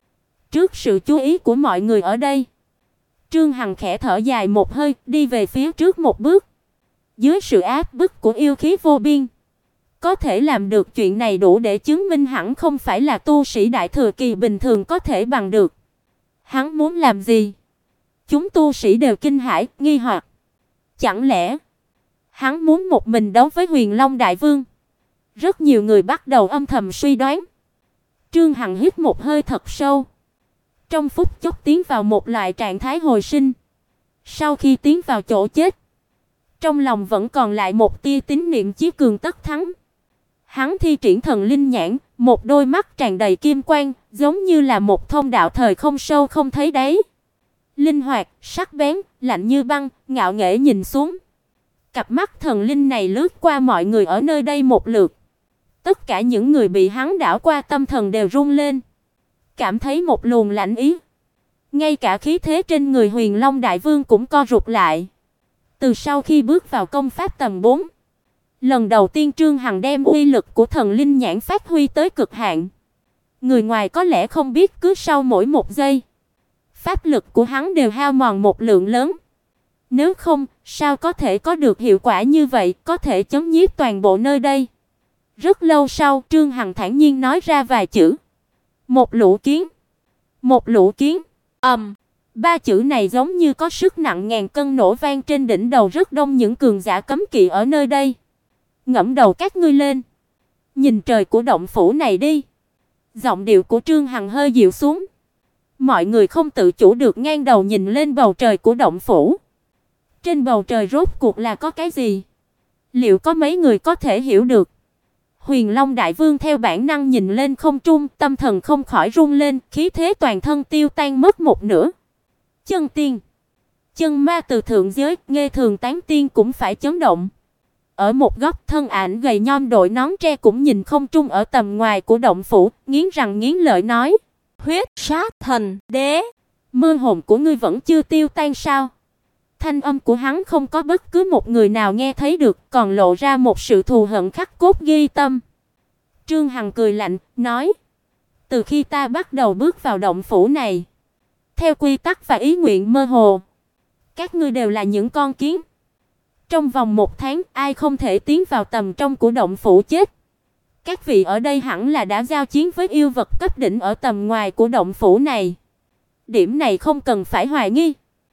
Trước sự chú ý của mọi người ở đây, Trương Hằng khẽ thở dài một hơi, đi về phía trước một bước. Dưới sự áp bức của yêu khí vô biên, có thể làm được chuyện này đủ để chứng minh hẳn không phải là tu sĩ đại thừa kỳ bình thường có thể bằng được. Hắn muốn làm gì? Chúng tu sĩ đều kinh hãi, nghi hoặc. Chẳng lẽ hắn muốn một mình đấu với Huyền Long Đại Vương? Rất nhiều người bắt đầu âm thầm suy đoán. Trương Hằng hít một hơi thật sâu, trong phút chốc tiến vào một loại trạng thái hồi sinh. Sau khi tiến vào chỗ chết, trong lòng vẫn còn lại một tia tín niệm chí cường tất thắng. Hắn thi triển thần linh nhãn, một đôi mắt tràn đầy kim quang, giống như là một thông đạo thời không sâu không thấy đáy. Linh hoạt, sắc bén, lạnh như băng, ngạo nghễ nhìn xuống. Cặp mắt thần linh này lướt qua mọi người ở nơi đây một lượt. Tất cả những người bị hắn đảo qua tâm thần đều run lên, cảm thấy một luồng lạnh ý. Ngay cả khí thế trên người Huyền Long Đại Vương cũng co rụt lại. Từ sau khi bước vào công pháp tầng 4, lần đầu tiên Trương Hằng đem uy lực của thần linh nhãn phát huy tới cực hạn. Người ngoài có lẽ không biết, cứ sau mỗi một giây, pháp lực của hắn đều hao mòn một lượng lớn. Nếu không, sao có thể có được hiệu quả như vậy, có thể chấn nhiếp toàn bộ nơi đây. Rất lâu sau, Trương Hằng thản nhiên nói ra vài chữ: "Một lũ kiến." Một lũ kiến. Ba chữ này giống như có sức nặng ngàn cân nổ vang trên đỉnh đầu rất đông những cường giả cấm kỵ ở nơi đây. "Ngẫm đầu các ngươi lên, nhìn trời của động phủ này đi." Giọng điệu của Trương Hằng hơi dịu xuống. Mọi người không tự chủ được ngang đầu nhìn lên bầu trời của động phủ. Trên bầu trời rốt cuộc là có cái gì? Liệu có mấy người có thể hiểu được? Huyền Long Đại Vương theo bản năng nhìn lên không trung, tâm thần không khỏi run lên, khí thế toàn thân tiêu tan mất một nửa. Chân tiên, chân ma từ thượng giới, Nghê Thường Tán Tiên cũng phải chấn động. Ở một góc, thân ảnh gầy nhom đội nón tre cũng nhìn không trung ở tầm ngoài của động phủ, nghiến răng nghiến lợi nói: "Huyết sát thần đế, mơ hồn của ngươi vẫn chưa tiêu tan sao?" Thanh âm của hắn không có bất cứ một người nào nghe thấy được, còn lộ ra một sự thù hận khắc cốt ghi tâm. Trương Hằng cười lạnh, nói: "Từ khi ta bắt đầu bước vào động phủ này, theo quy tắc và ý nguyện mơ hồ, các ngươi đều là những con kiến. Trong vòng 1 tháng, ai không thể tiến vào tầm trong của động phủ chết. Các vị ở đây hẳn là đã giao chiến với yêu vật cấp đỉnh ở tầm ngoài của động phủ này. Điểm này không cần phải hoài nghi.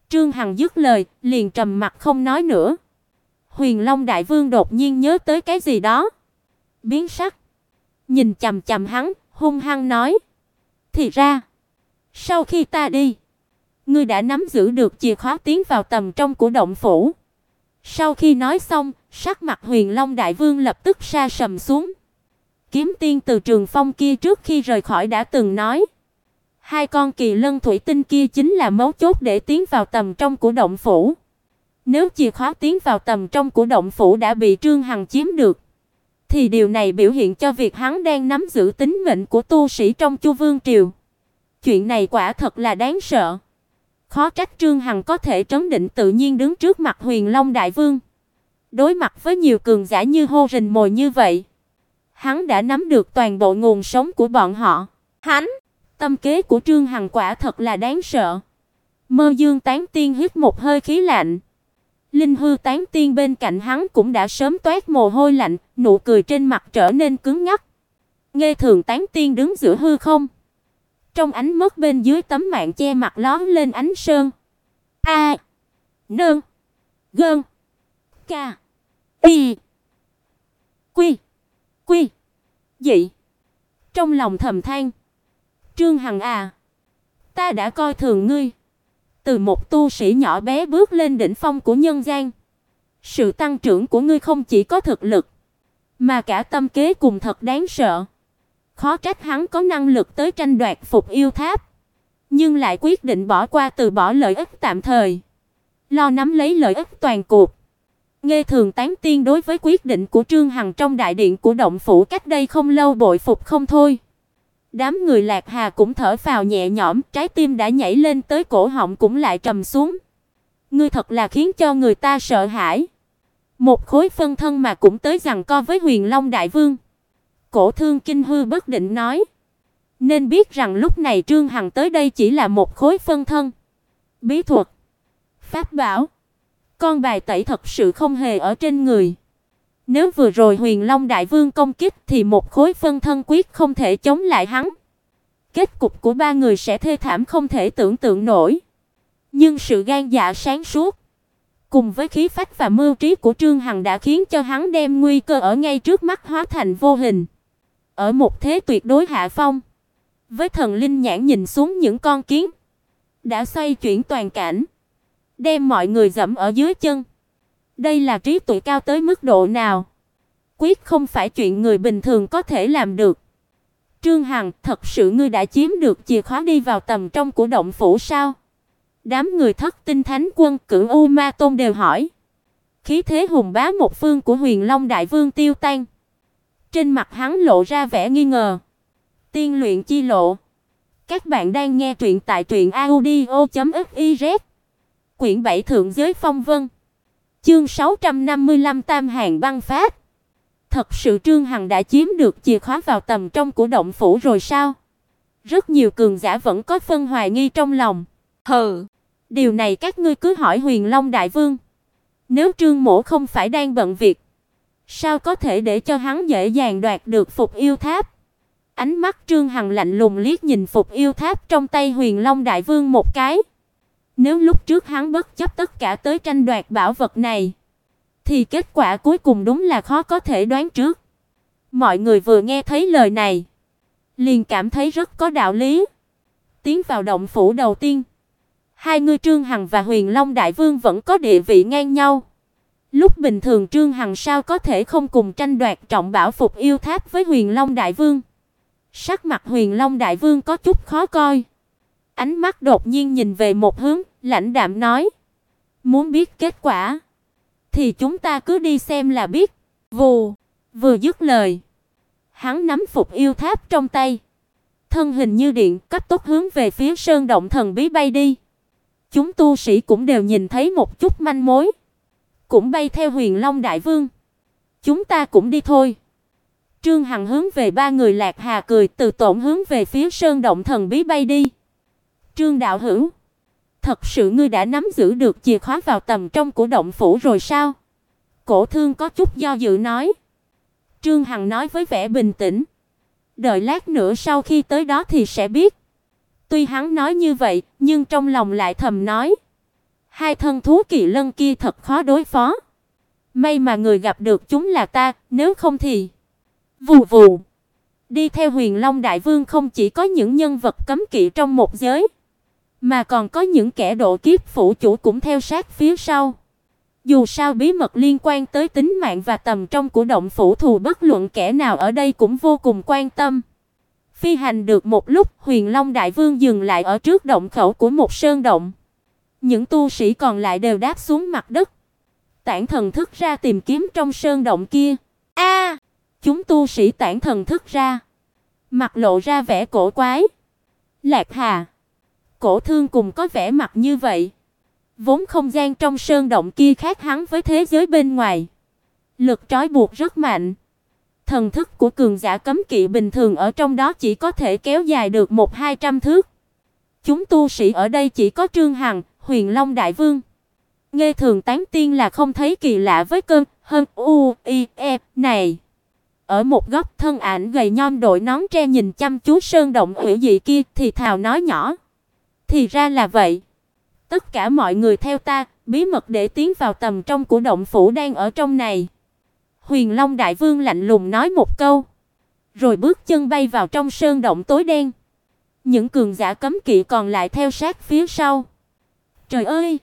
Trương Hằng dứt lời, liền trầm mặt không nói nữa. Huyền Long Đại Vương đột nhiên nhớ tới cái gì đó, biến sắc, nhìn chằm chằm hắn, hung hăng nói: "Thì ra, sau khi ta đi, ngươi đã nắm giữ được chìa khóa tiến vào tầm trong của động phủ." Sau khi nói xong, sắc mặt Huyền Long Đại Vương lập tức sa sầm xuống. Kiếm tiên từ Trường Phong kia trước khi rời khỏi đã từng nói, hai con kỳ lân thủy tinh kia chính là mấu chốt để tiến vào tầm trong của động phủ. Nếu chìa khóa tiến vào tầm trong của động phủ đã bị Trương Hằng chiếm được, thì điều này biểu hiện cho việc hắn đang nắm giữ tính mệnh của tu sĩ trong Chu Vương triều. Chuyện này quả thật là đáng sợ. Khó trách Trương Hằng có thể trấn định tự nhiên đứng trước mặt Huyền Long Đại Vương, đối mặt với nhiều cường giả như hô rình mồi như vậy. Hắn đã nắm được toàn bộ nguồn sống của bọn họ. Tâm kế của Trương Hằng quả thật là đáng sợ. Mơ Dương Tán Tiên hít một hơi khí lạnh. Linh Hư Tán Tiên bên cạnh hắn cũng đã sớm toát mồ hôi lạnh, nụ cười trên mặt trở nên cứng ngắc. Nghê Thường Tán Tiên đứng giữa hư không, trong ánh mắt bên dưới tấm màn che mặt lóe lên ánh sơn. A, Nương, Gơn, Ca, Y, Quy, Quy, Dị. Trong lòng thầm than, Trương Hằng à, ta đã coi thường ngươi. Từ một tu sĩ nhỏ bé bước lên đỉnh phong của nhân gian, sự tăng trưởng của ngươi không chỉ có thực lực, mà cả tâm kế cùng thật đáng sợ. Khó trách hắn có năng lực tới tranh đoạt Phục Yêu Tháp, nhưng lại quyết định bỏ qua từ bỏ lợi ích tạm thời, lo nắm lấy lợi ích toàn cuộc. Nghê Thường Tán Tiên đối với quyết định của Trương Hằng trong đại điện của động phủ cách đây không lâu bội phục không thôi. Đám người Lạc Hà cũng thở phào nhẹ nhõm, trái tim đã nhảy lên tới cổ họng cũng lại trầm xuống. Ngươi thật là khiến cho người ta sợ hãi. Một khối phân thân mà cũng tới giằng co với Huyền Long Đại Vương. Cổ Thương kinh hư bất định nói, nên biết rằng lúc này Trương Hằng tới đây chỉ là một khối phân thân. Bí thuật, pháp bảo, con bài tẩy thật sự không hề ở trên người. Nếu vừa rồi Huyền Long Đại Vương công kích thì một khối phân thân quyết không thể chống lại hắn. Kết cục của ba người sẽ thê thảm không thể tưởng tượng nổi. Nhưng sự gan dạ sáng suốt, cùng với khí phách và mưu trí của Trương Hằng đã khiến cho hắn đem nguy cơ ở ngay trước mắt hóa thành vô hình. Ở một thế tuyệt đối hạ phong, với thần linh nhãn nhìn xuống những con kiến, đã xoay chuyển toàn cảnh, đem mọi người dẫm ở dưới chân. Đây là trí tuệ cao tới mức độ nào? Quyết không phải chuyện người bình thường có thể làm được. Trương Hằng, thật sự ngươi đã chiếm được chìa khóa đi vào tầm trong của động phủ sao? Đám người Thất Tinh Thánh Quân, Cửu U Ma Tôn đều hỏi. Khí thế hùng bá một phương của Huyền Long Đại Vương tiêu tan. Trên mặt hắn lộ ra vẻ nghi ngờ. Tiên luyện chi lộ. Các bạn đang nghe truyện tại truyệnaudio.fiz. Quyển 7 Thượng giới phong vân. Chương 655 Tam Hàng băng phát. Thật sự Trương Hằng đã chiếm được chìa khóa vào tầm trong của động phủ rồi sao? Rất nhiều cường giả vẫn có phân hoài nghi trong lòng. Hừ, điều này các ngươi cứ hỏi Huyền Long Đại Vương. Nếu Trương Mỗ không phải đang bận việc, sao có thể để cho hắn dễ dàng đoạt được Phục Yêu Tháp? Ánh mắt Trương Hằng lạnh lùng liếc nhìn Phục Yêu Tháp trong tay Huyền Long Đại Vương một cái. Nếu lúc trước hắn bất chấp tất cả tới tranh đoạt bảo vật này, thì kết quả cuối cùng đúng là khó có thể đoán trước. Mọi người vừa nghe thấy lời này, liền cảm thấy rất có đạo lý. Tiến vào động phủ đầu tiên, hai người Trương Hằng và Huyền Long Đại Vương vẫn có địa vị ngang nhau. Lúc bình thường Trương Hằng sao có thể không cùng tranh đoạt trọng bảo Phục Yêu Tháp với Huyền Long Đại Vương? Sắc mặt Huyền Long Đại Vương có chút khó coi. Ánh mắt đột nhiên nhìn về một hướng, lãnh đạm nói: "Muốn biết kết quả thì chúng ta cứ đi xem là biết." Vù, vừa dứt lời, hắn nắm Phục Yêu Tháp trong tay, thân hình như điện cấp tốc hướng về phía sơn động thần bí bay đi. Chúng tu sĩ cũng đều nhìn thấy một chút manh mối, cũng bay theo Huyền Long Đại Vương. "Chúng ta cũng đi thôi." Trương Hằng hướng về ba người Lạc Hà cười, từ tốn hướng về phía sơn động thần bí bay đi. "Trương đạo hữu, thật sự ngươi đã nắm giữ được chìa khóa vào tầm trong của động phủ rồi sao?" Cổ Thương có chút do dự nói. Trương Hằng nói với vẻ bình tĩnh: "Đợi lát nữa sau khi tới đó thì sẽ biết." Tuy hắn nói như vậy, nhưng trong lòng lại thầm nói: Hai thân thú kỳ lân kia thật khó đối phó. May mà người gặp được chúng là ta, nếu không thì vù vù. Đi theo Huyền Long Đại Vương không chỉ có những nhân vật cấm kỵ trong một giới, mà còn có những kẻ độ kiếp phủ chủ cũng theo sát phía sau. Dù sao bí mật liên quan tới tính mạng và tầm trong của động phủ thù bất luận kẻ nào ở đây cũng vô cùng quan tâm. Phi hành được một lúc, Huyền Long Đại Vương dừng lại ở trước động khẩu của một sơn động. Những tu sĩ còn lại đều đáp xuống mặt đất, tản thần thức ra tìm kiếm trong sơn động kia. Chúng tu sĩ tản thần thức ra, mặt lộ ra vẻ cổ quái. Lạc Hà, Cổ Thương cùng có vẻ mặt như vậy. Vốn không gian trong sơn động kia khác hẳn với thế giới bên ngoài. Lực trói buộc rất mạnh. Thần thức của cường giả cấm kỵ bình thường ở trong đó chỉ có thể kéo dài được 100-200 thước. Chúng tu sĩ ở đây chỉ có Trương Hằng, Huyền Long Đại Vương. Nghe Thường Tán Tiên là không thấy kỳ lạ với cơn này. Ở một góc, thân ảnh gầy nhom đội nón tre nhìn chăm chú sơn động hủy dị kia thì thào nói nhỏ. Thì ra là vậy. Tất cả mọi người theo ta, bí mật để tiến vào tầm trong của động phủ đang ở trong này. Huyền Long Đại Vương lạnh lùng nói một câu, rồi bước chân bay vào trong sơn động tối đen. Những cường giả cấm kỵ còn lại theo sát phía sau. Trời ơi!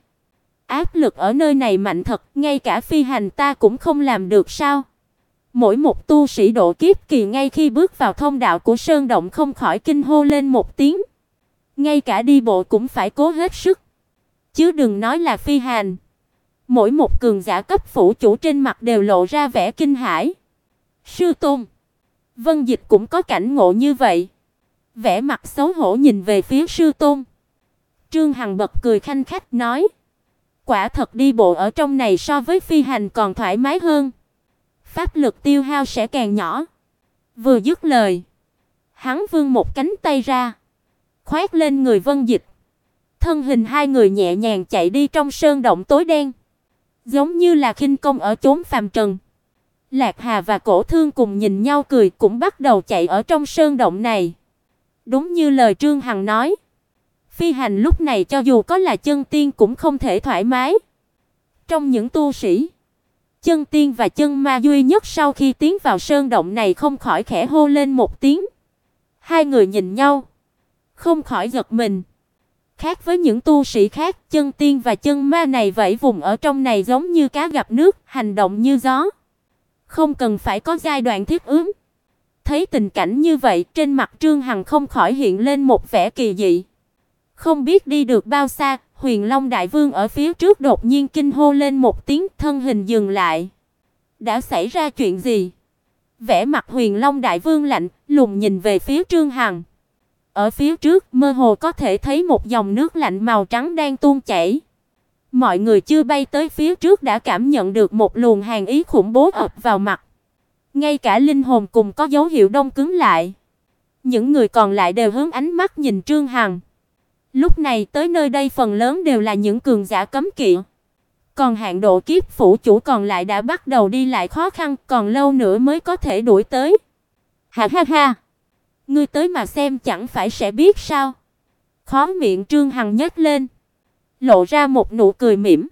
Áp lực ở nơi này mạnh thật, ngay cả phi hành ta cũng không làm được sao? Mỗi một tu sĩ độ kiếp kỳ ngay khi bước vào thông đạo của sơn động không khỏi kinh hô lên một tiếng. Ngay cả đi bộ cũng phải cố hết sức. Chứ đừng nói là phi hành. Mỗi một cường giả cấp phủ chủ trên mặt đều lộ ra vẻ kinh hãi. Sư tôn, Vân Dịch cũng có cảnh ngộ như vậy. Vẻ mặt xấu hổ nhìn về phía sư tôn. Trương Hằng bật cười khanh khách nói. Quả thật đi bộ ở trong này so với phi hành còn thoải mái hơn. Pháp lực tiêu hao sẽ càng nhỏ. Vừa dứt lời, hắn vươn một cánh tay ra, khoác lên người Vân Dịch. Thân hình hai người nhẹ nhàng chạy đi trong sơn động tối đen, giống như là khinh công ở chốn phàm trần. Lạc Hà và Cổ Thương cùng nhìn nhau cười cũng bắt đầu chạy ở trong sơn động này. Đúng như lời Trương Hằng nói, phi hành lúc này cho dù có là chân tiên cũng không thể thoải mái. Trong những tu sĩ, chân tiên và chân ma duy nhất sau khi tiến vào sơn động này không khỏi khẽ hô lên một tiếng. Hai người nhìn nhau, không khỏi giật mình. Khác với những tu sĩ khác, chân tiên và chân ma này vẫy vùng ở trong này giống như cá gặp nước, hành động như gió, không cần phải có giai đoạn thiết ứng. Thấy tình cảnh như vậy, trên mặt Trương Hằng không khỏi hiện lên một vẻ kỳ dị. Không biết đi được bao xa, Huyền Long Đại Vương ở phía trước đột nhiên kinh hô lên một tiếng, thân hình dừng lại. Đã xảy ra chuyện gì? Vẻ mặt Huyền Long Đại Vương lạnh lùng nhìn về phía Trương Hằng. Ở phía trước mơ hồ có thể thấy một dòng nước lạnh màu trắng đang tuôn chảy. Mọi người chưa bay tới phía trước đã cảm nhận được một luồng hàn ý khủng bố ập vào mặt. Ngay cả linh hồn cùng có dấu hiệu đông cứng lại. Những người còn lại đều hướng ánh mắt nhìn Trương Hằng. Lúc này tới nơi đây phần lớn đều là những cường giả cấm kỵ. Còn hạng độ kiếp phủ chủ còn lại đã bắt đầu đi lại khó khăn, còn lâu nữa mới có thể đuổi tới. Ha ha ha! Ngươi tới mà xem chẳng phải sẽ biết sao? Khóe miệng Trương Hằng nhếch lên, lộ ra một nụ cười mỉm.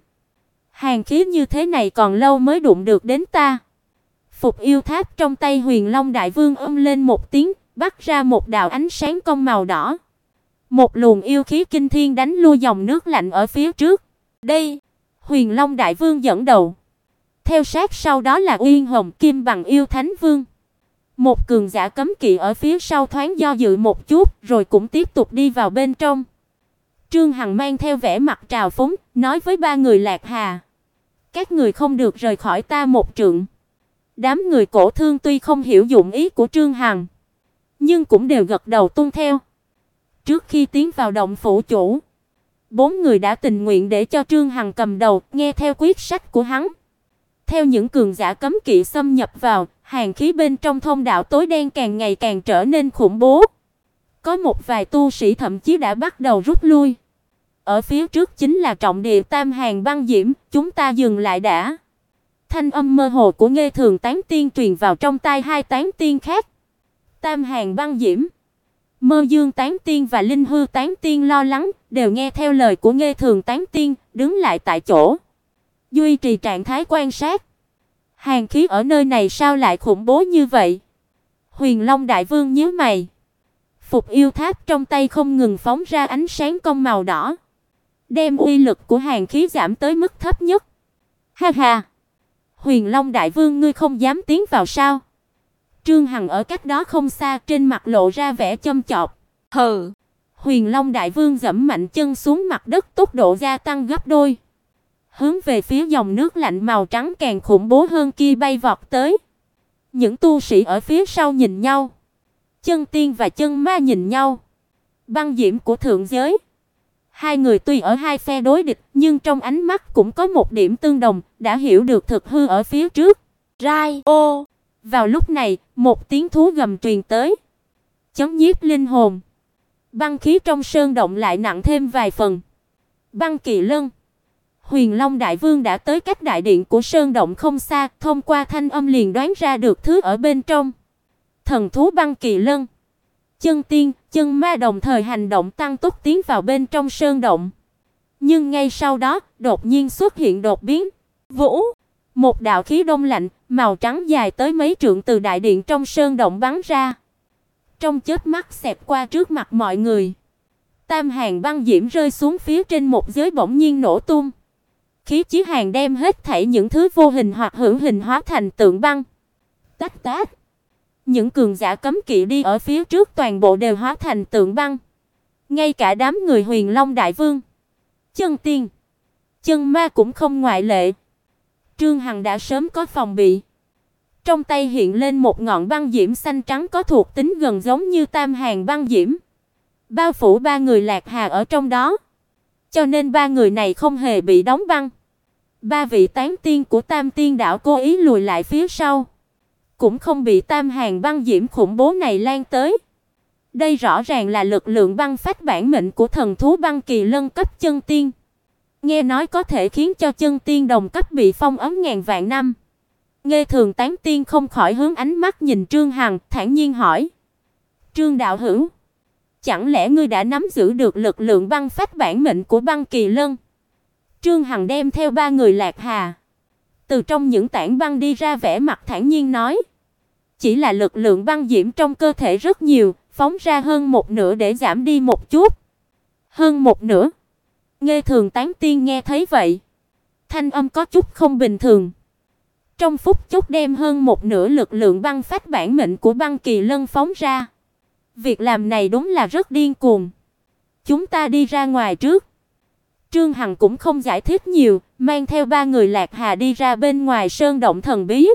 Hàn khí như thế này còn lâu mới đụng được đến ta. Phục yêu tháp trong tay Huyền Long Đại Vương lên một tiếng, bắt ra một đạo ánh sáng cong màu đỏ. Một luồng yêu khí kinh thiên đánh lui dòng nước lạnh ở phía trước. Đây, Huyền Long Đại Vương dẫn đầu. Theo sát sau đó là Uyên Hồng Kim Bằng Yêu Thánh Vương. Một cường giả cấm kỵ ở phía sau thoáng do dự một chút, rồi cũng tiếp tục đi vào bên trong. Trương Hằng mang theo vẻ mặt trào phúng, nói với ba người Lạc Hà: các người không được rời khỏi ta một trượng. Đám người Cổ Thương tuy không hiểu dụng ý của Trương Hằng, nhưng cũng đều gật đầu tuân theo. Trước khi tiến vào động phủ chủ, bốn người đã tình nguyện để cho Trương Hằng cầm đầu, nghe theo quyết sách của hắn. Theo những cường giả cấm kỵ xâm nhập vào, hàn khí bên trong thông đạo tối đen càng ngày càng trở nên khủng bố. Có một vài tu sĩ thậm chí đã bắt đầu rút lui. Ở phía trước chính là trọng địa Tam Hàn Băng Diễm, chúng ta dừng lại đã. Thanh âm mơ hồ của Nghê Thường Tán Tiên truyền vào trong tai hai tán tiên khác. Tam Hàn Băng Diễm, Mơ Dương Tán Tiên và Linh Hư Tán Tiên lo lắng, đều nghe theo lời của Nghê Thường Tán Tiên, đứng lại tại chỗ, duy trì trạng thái quan sát. Hàn khí ở nơi này sao lại khủng bố như vậy? Huyền Long Đại Vương nhíu mày. Phục yêu tháp trong tay không ngừng phóng ra ánh sáng công màu đỏ, đem uy lực của hàn khí giảm tới mức thấp nhất. Ha ha. Huyền Long Đại Vương, ngươi không dám tiến vào sao? Trương Hằng ở cách đó không xa, trên mặt lộ ra vẻ châm chọc. Hừ. Huyền Long Đại Vương giẫm mạnh chân xuống mặt đất, tốc độ gia tăng gấp đôi, hướng về phía dòng nước lạnh màu trắng càng khủng bố hơn kia bay vọt tới. Những tu sĩ ở phía sau nhìn nhau, chân tiên và chân ma nhìn nhau. Băng diễm của thượng giới. Hai người tuy ở hai phe đối địch, nhưng trong ánh mắt cũng có một điểm tương đồng, đã hiểu được thực hư ở phía trước. Rai ô. Vào lúc này, một tiếng thú gầm truyền tới, chấn nhiếp linh hồn. Băng khí trong sơn động lại nặng thêm vài phần. Băng Kỳ Lân. Huyền Long Đại Vương đã tới cách đại điện của sơn động không xa, thông qua thanh âm liền đoán ra được thứ ở bên trong. Thần thú Băng Kỳ Lân. Chân tiên, chân ma đồng thời hành động tăng tốc tiến vào bên trong sơn động. Nhưng ngay sau đó, đột nhiên xuất hiện đột biến. Vũ, một đạo khí đông lạnh, màu trắng dài tới mấy trượng từ đại điện trong sơn động bắn ra. Trong chớp mắt xẹt qua trước mặt mọi người. Tam hàng băng diễm rơi xuống phía trên một giới bỗng nhiên nổ tung. Khí chí hàng đem hết thảy những thứ vô hình hoặc hữu hình hóa thành tượng băng. Tách tách. Những cường giả cấm kỵ đi ở phía trước toàn bộ đều hóa thành tượng băng. Ngay cả đám người Huyền Long Đại Vương, chân tiên, chân ma cũng không ngoại lệ. Trương Hằng đã sớm có phòng bị. Trong tay hiện lên một ngọn băng diễm xanh trắng có thuộc tính gần giống như tam hàng băng diễm, bao phủ ba người Lạc Hà ở trong đó. Cho nên ba người này không hề bị đóng băng. Ba vị tán tiên của Tam Tiên đảo cố ý lùi lại phía sau, cũng không bị tam hàng băng diễm khủng bố này lan tới. Đây rõ ràng là lực lượng băng phách bản mệnh của thần thú Băng Kỳ Lân cấp chân tiên. Nghe nói có thể khiến cho chân tiên đồng cấp bị phong ấn ngàn vạn năm. Nghê Thường Tán Tiên không khỏi hướng ánh mắt nhìn Trương Hằng, thản nhiên hỏi: "Trương đạo hữu, chẳng lẽ ngươi đã nắm giữ được lực lượng băng phách bản mệnh của Băng Kỳ Lân?" Trương Hằng đem theo ba người Lạc Hà từ trong những tảng băng đi ra, vẻ mặt thản nhiên nói: "Chỉ là lực lượng băng diễm trong cơ thể rất nhiều, phóng ra hơn một nửa để giảm đi một chút." Hơn một nửa? Nghê Thường Tán Tiên nghe thấy vậy, thanh âm có chút không bình thường. Trong phút chốc đem hơn một nửa lực lượng băng phách bản mệnh của Băng Kỳ Lân phóng ra. Việc làm này đúng là rất điên cuồng. Chúng ta đi ra ngoài trước. Trương Hằng cũng không giải thích nhiều, mang theo ba người Lạc Hà đi ra bên ngoài sơn động thần bí.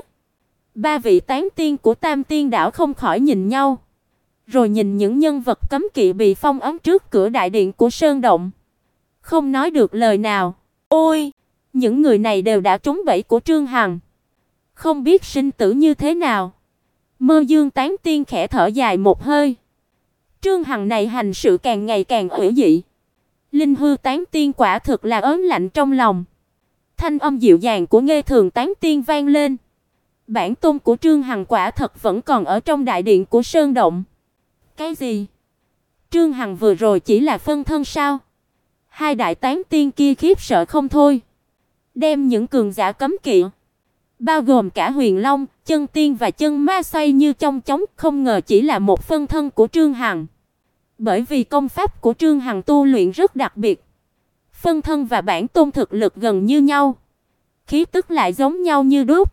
Ba vị tán tiên của Tam Tiên đảo không khỏi nhìn nhau, rồi nhìn những nhân vật cấm kỵ bị phong ấn trước cửa đại điện của sơn động, không nói được lời nào. Ôi, những người này đều đã trúng bẫy của Trương Hằng, không biết sinh tử như thế nào. Mơ Dương Tán Tiên khẽ thở dài một hơi. Trương Hằng này hành sự càng ngày càng ủy dị. Linh Hư Tán Tiên quả thực là ớn lạnh trong lòng. Thanh âm dịu dàng của Nghê Thường Tán Tiên vang lên. Bản tôn của Trương Hằng quả thật vẫn còn ở trong đại điện của sơn động. Cái gì? Trương Hằng vừa rồi chỉ là phân thân sao? Hai đại tán tiên kia khiếp sợ không thôi. Đem những cường giả cấm kỵ, bao gồm cả Huyền Long, chân tiên và chân ma xoay như chong chóng, không ngờ chỉ là một phân thân của Trương Hằng. Bởi vì công pháp của Trương Hằng tu luyện rất đặc biệt, phân thân và bản tôn thực lực gần như nhau, khí tức lại giống nhau như đúc.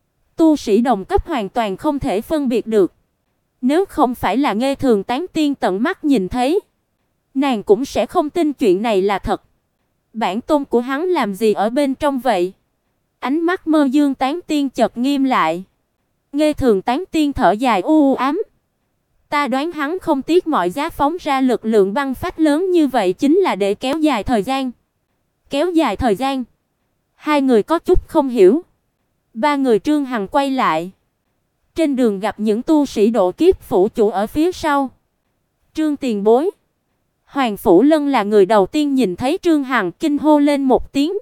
Tu sĩ đồng cấp hoàn toàn không thể phân biệt được. Nếu không phải là Nghê Thường Tán Tiên tận mắt nhìn thấy, nàng cũng sẽ không tin chuyện này là thật. Bản tôn của hắn làm gì ở bên trong vậy? Ánh mắt Mơ Dương Tán Tiên chợt nghiêm lại. Nghê Thường Tán Tiên thở dài u ám. Ta đoán hắn không tiếc mọi giá phóng ra lực lượng băng phách lớn như vậy chính là để kéo dài thời gian. Kéo dài thời gian? Hai người có chút không hiểu. Ba người Trương Hằng quay lại. Trên đường gặp những tu sĩ độ kiếp phủ chủ ở phía sau. Trương tiền bối. Hoàng Phủ Lân là người đầu tiên nhìn thấy Trương Hằng, kinh hô lên một tiếng.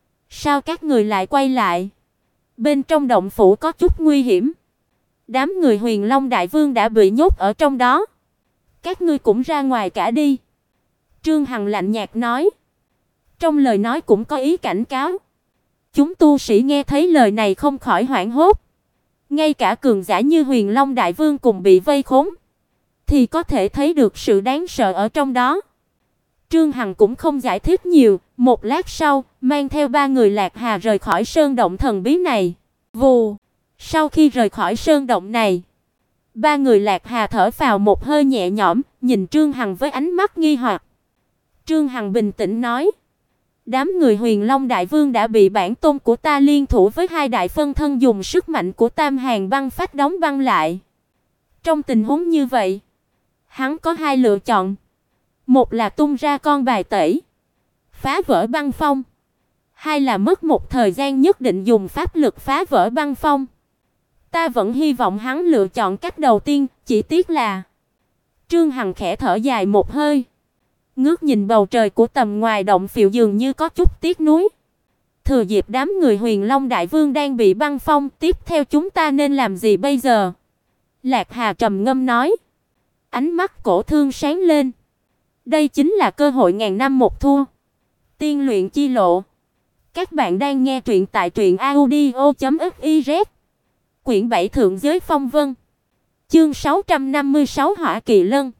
Sao các người lại quay lại? Bên trong động phủ có chút nguy hiểm. Đám người Huyền Long Đại Vương đã bị nhốt ở trong đó. Các ngươi cũng ra ngoài cả đi." Trương Hằng lạnh nhạt nói. Trong lời nói cũng có ý cảnh cáo. Chúng tu sĩ nghe thấy lời này không khỏi hoảng hốt. Ngay cả cường giả như Huyền Long Đại Vương cùng bị vây khốn, thì có thể thấy được sự đáng sợ ở trong đó. Trương Hằng cũng không giải thích nhiều, một lát sau, mang theo 3 người Lạc Hà rời khỏi sơn động thần bí này. Vù, sau khi rời khỏi sơn động này, 3 người Lạc Hà thở phào một hơi nhẹ nhõm, nhìn Trương Hằng với ánh mắt nghi hoặc. Trương Hằng bình tĩnh nói: "Đám người Huyền Long Đại Vương đã bị bản tôn của ta liên thủ với 2 đại phân thân dùng sức mạnh của Tam Hàn băng phách đóng băng lại. Trong tình huống như vậy, hắn có 2 lựa chọn. Một là tung ra con bài tẩy, phá vỡ băng phong, hai là mất một thời gian nhất định dùng pháp lực phá vỡ băng phong. Ta vẫn hy vọng hắn lựa chọn cách đầu tiên, chỉ tiếc là..." Trương Hằng khẽ thở dài một hơi, ngước nhìn bầu trời của tầm ngoài động phiệu dường như có chút tiếc nuối. Thừa dịp đám người Huyền Long Đại Vương đang bị băng phong, tiếp theo chúng ta nên làm gì bây giờ? Lạc Hà trầm ngâm nói. Ánh mắt Cổ Thương sáng lên. Đây chính là cơ hội ngàn năm một thua. Tiên luyện chi lộ. Các bạn đang nghe truyện tại truyệnaudio.fiz. Quyển 7 Thượng giới phong vân. Chương 656 Hỏa Kỳ Lân.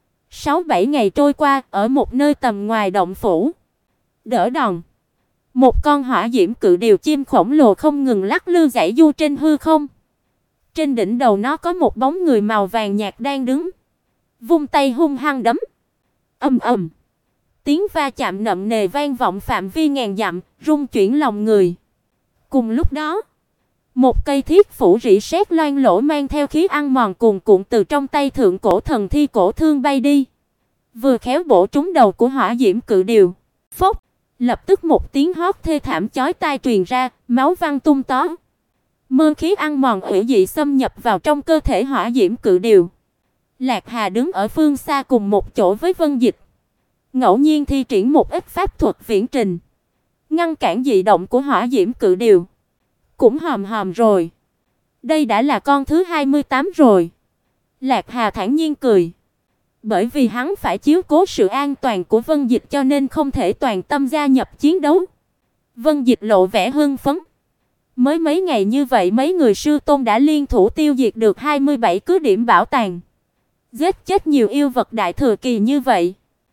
6-7 ngày trôi qua, ở một nơi tầm ngoài động phủ, đỡ đòn, một con hỏa diễm cự điểu chim khổng lồ không ngừng lắc lư giãy du trên hư không. Trên đỉnh đầu nó có một bóng người màu vàng nhạt đang đứng, vung tay hung hăng đấm. Ầm ầm. Tiếng va chạm nặng nề vang vọng phạm vi ngàn dặm, rung chuyển lòng người. Cùng lúc đó, một cây thiết phủ rỉ sét loang lổ mang theo khí ăn mòn cuồn cuộn từ trong tay thượng cổ thần thi Cổ Thương bay đi, vừa khéo bổ trúng đầu của hỏa diễm cự điểu. Phốc, lập tức một tiếng hót thê thảm chói tai truyền ra, máu văng tung tóe. Mơ khí ăn mòn ủy dị xâm nhập vào trong cơ thể hỏa diễm cự điểu. Lạc Hà đứng ở phương xa cùng một chỗ với Vân Dịch, ngẫu nhiên thi triển một ít pháp thuật viễn trình, ngăn cản dị động của hỏa diễm cự điểu. Cũng hòm hòm rồi. Đây đã là con thứ 28 rồi. Lạc Hà thản nhiên cười. Bởi vì hắn phải chiếu cố sự an toàn của Vân Dịch cho nên không thể toàn tâm gia nhập chiến đấu. Vân Dịch lộ vẻ hưng phấn. Mới mấy ngày như vậy mấy người sư tôn đã liên thủ tiêu diệt được 27 cứ điểm bảo tàng. Giết chết nhiều yêu vật đại thừa kỳ như vậy.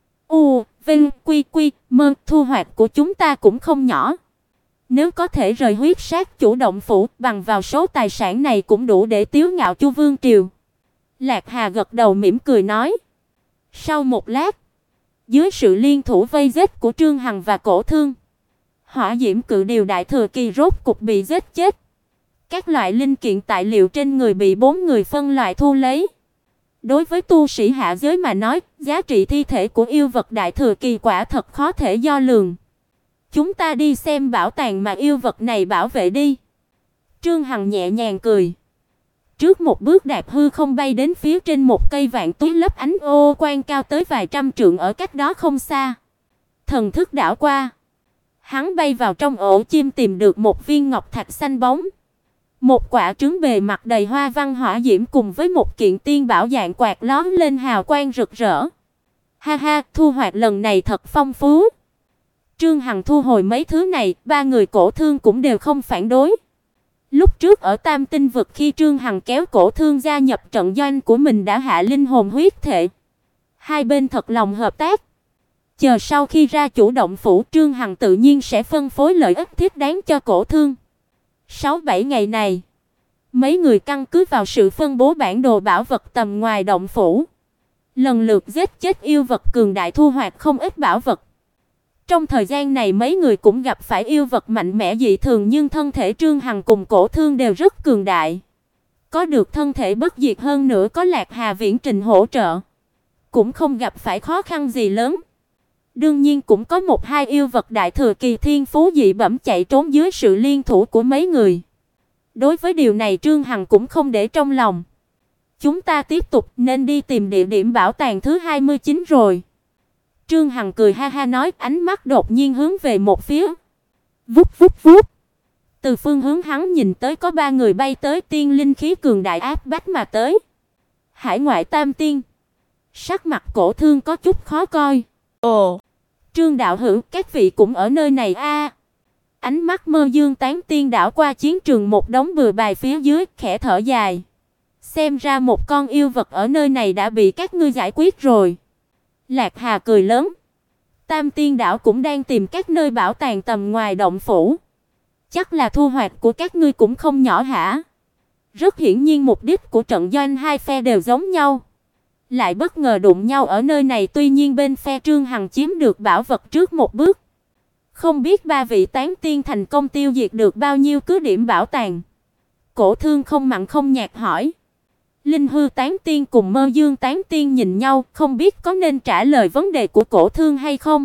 Vinh, quy, mơ, thu hoạch của chúng ta cũng không nhỏ. Nếu có thể rời huyết sát chủ động phủ, bằng vào số tài sản này cũng đủ để tiếu ngạo Chu Vương triều. Lạc Hà gật đầu mỉm cười nói. Sau một lát, dưới sự liên thủ vây giết của Trương Hằng và Cổ Thương, hỏa diễm cự điểu đại thừa kỳ rốt cục bị giết chết. Các loại linh kiện tài liệu trên người bị 4 người phân loại thu lấy. Đối với tu sĩ hạ giới mà nói, giá trị thi thể của yêu vật đại thừa kỳ quả thật khó thể đo lường. Chúng ta đi xem bảo tàng mà yêu vật này bảo vệ đi. Trương Hằng nhẹ nhàng cười. Trước một bước đạp hư không bay đến phía trên một cây vạn túi lấp ánh ô quang cao tới vài trăm trượng ở cách đó không xa. Thần thức đảo qua, hắn bay vào trong ổ chim tìm được một viên ngọc thạch xanh bóng. Một quả trứng bề mặt đầy hoa văn hỏa diễm cùng với một kiện tiên bảo dạng quạt lóe lên hào quang rực rỡ. Ha ha, thu hoạch lần này thật phong phú. Trương Hằng thu hồi mấy thứ này, 3 người Cổ Thương cũng đều không phản đối. Lúc trước ở Tam Tinh vực khi Trương Hằng kéo Cổ Thương gia nhập trận doanh của mình đã hạ linh hồn huyết thể. Hai bên thật lòng hợp tác. Chờ sau khi ra chủ động phủ, Trương Hằng tự nhiên sẽ phân phối lợi ích thiết đáng cho Cổ Thương. 6-7 ngày này, mấy người căn cứ vào sự phân bố bản đồ bảo vật tầm ngoài động phủ, lần lượt giết chết yêu vật cường đại thu hoạch không ít bảo vật. Trong thời gian này mấy người cũng gặp phải yêu vật mạnh mẽ dị thường nhưng thân thể Trương Hằng cùng Cổ Thương đều rất cường đại. Có được thân thể bất diệt hơn nữa có Lạc Hà viễn trình hỗ trợ, cũng không gặp phải khó khăn gì lớn. Đương nhiên cũng có 1-2 yêu vật đại thừa kỳ thiên phú dị bẩm chạy trốn dưới sự liên thủ của mấy người. Đối với điều này Trương Hằng cũng không để trong lòng. Chúng ta tiếp tục nên đi tìm địa điểm bảo tàng thứ 29 rồi. Trương Hằng cười ha ha nói, ánh mắt đột nhiên hướng về một phía. Vút vút vút. Từ phương hướng hắn nhìn tới có 3 người bay tới, tiên linh khí cường đại áp bách mà tới. Hải ngoại tam tiên, Sắc mặt Cổ Thương có chút khó coi. Ồ, Trương đạo hữu, các vị cũng ở nơi này a? Ánh mắt Mơ Dương Tán Tiên đảo qua chiến trường một đống bừa bày phía dưới, khẽ thở dài. Xem ra một con yêu vật ở nơi này đã bị các ngươi giải quyết rồi. Lạc Hà cười lớn. Tam Tiên đảo cũng đang tìm các nơi bảo tàng tầm ngoài động phủ. Chắc là thu hoạch của các ngươi cũng không nhỏ hả? Rất hiển nhiên mục đích của trận doanh hai phe đều giống nhau. Lại bất ngờ đụng nhau ở nơi này, tuy nhiên bên phe Trương Hằng chiếm được bảo vật trước một bước. Không biết ba vị tán tiên thành công tiêu diệt được bao nhiêu cứ điểm bảo tàng. Cổ Thương không mặn không nhạt hỏi. Linh Hư Tán Tiên cùng Mơ Dương Tán Tiên nhìn nhau, không biết có nên trả lời vấn đề của Cổ Thương hay không.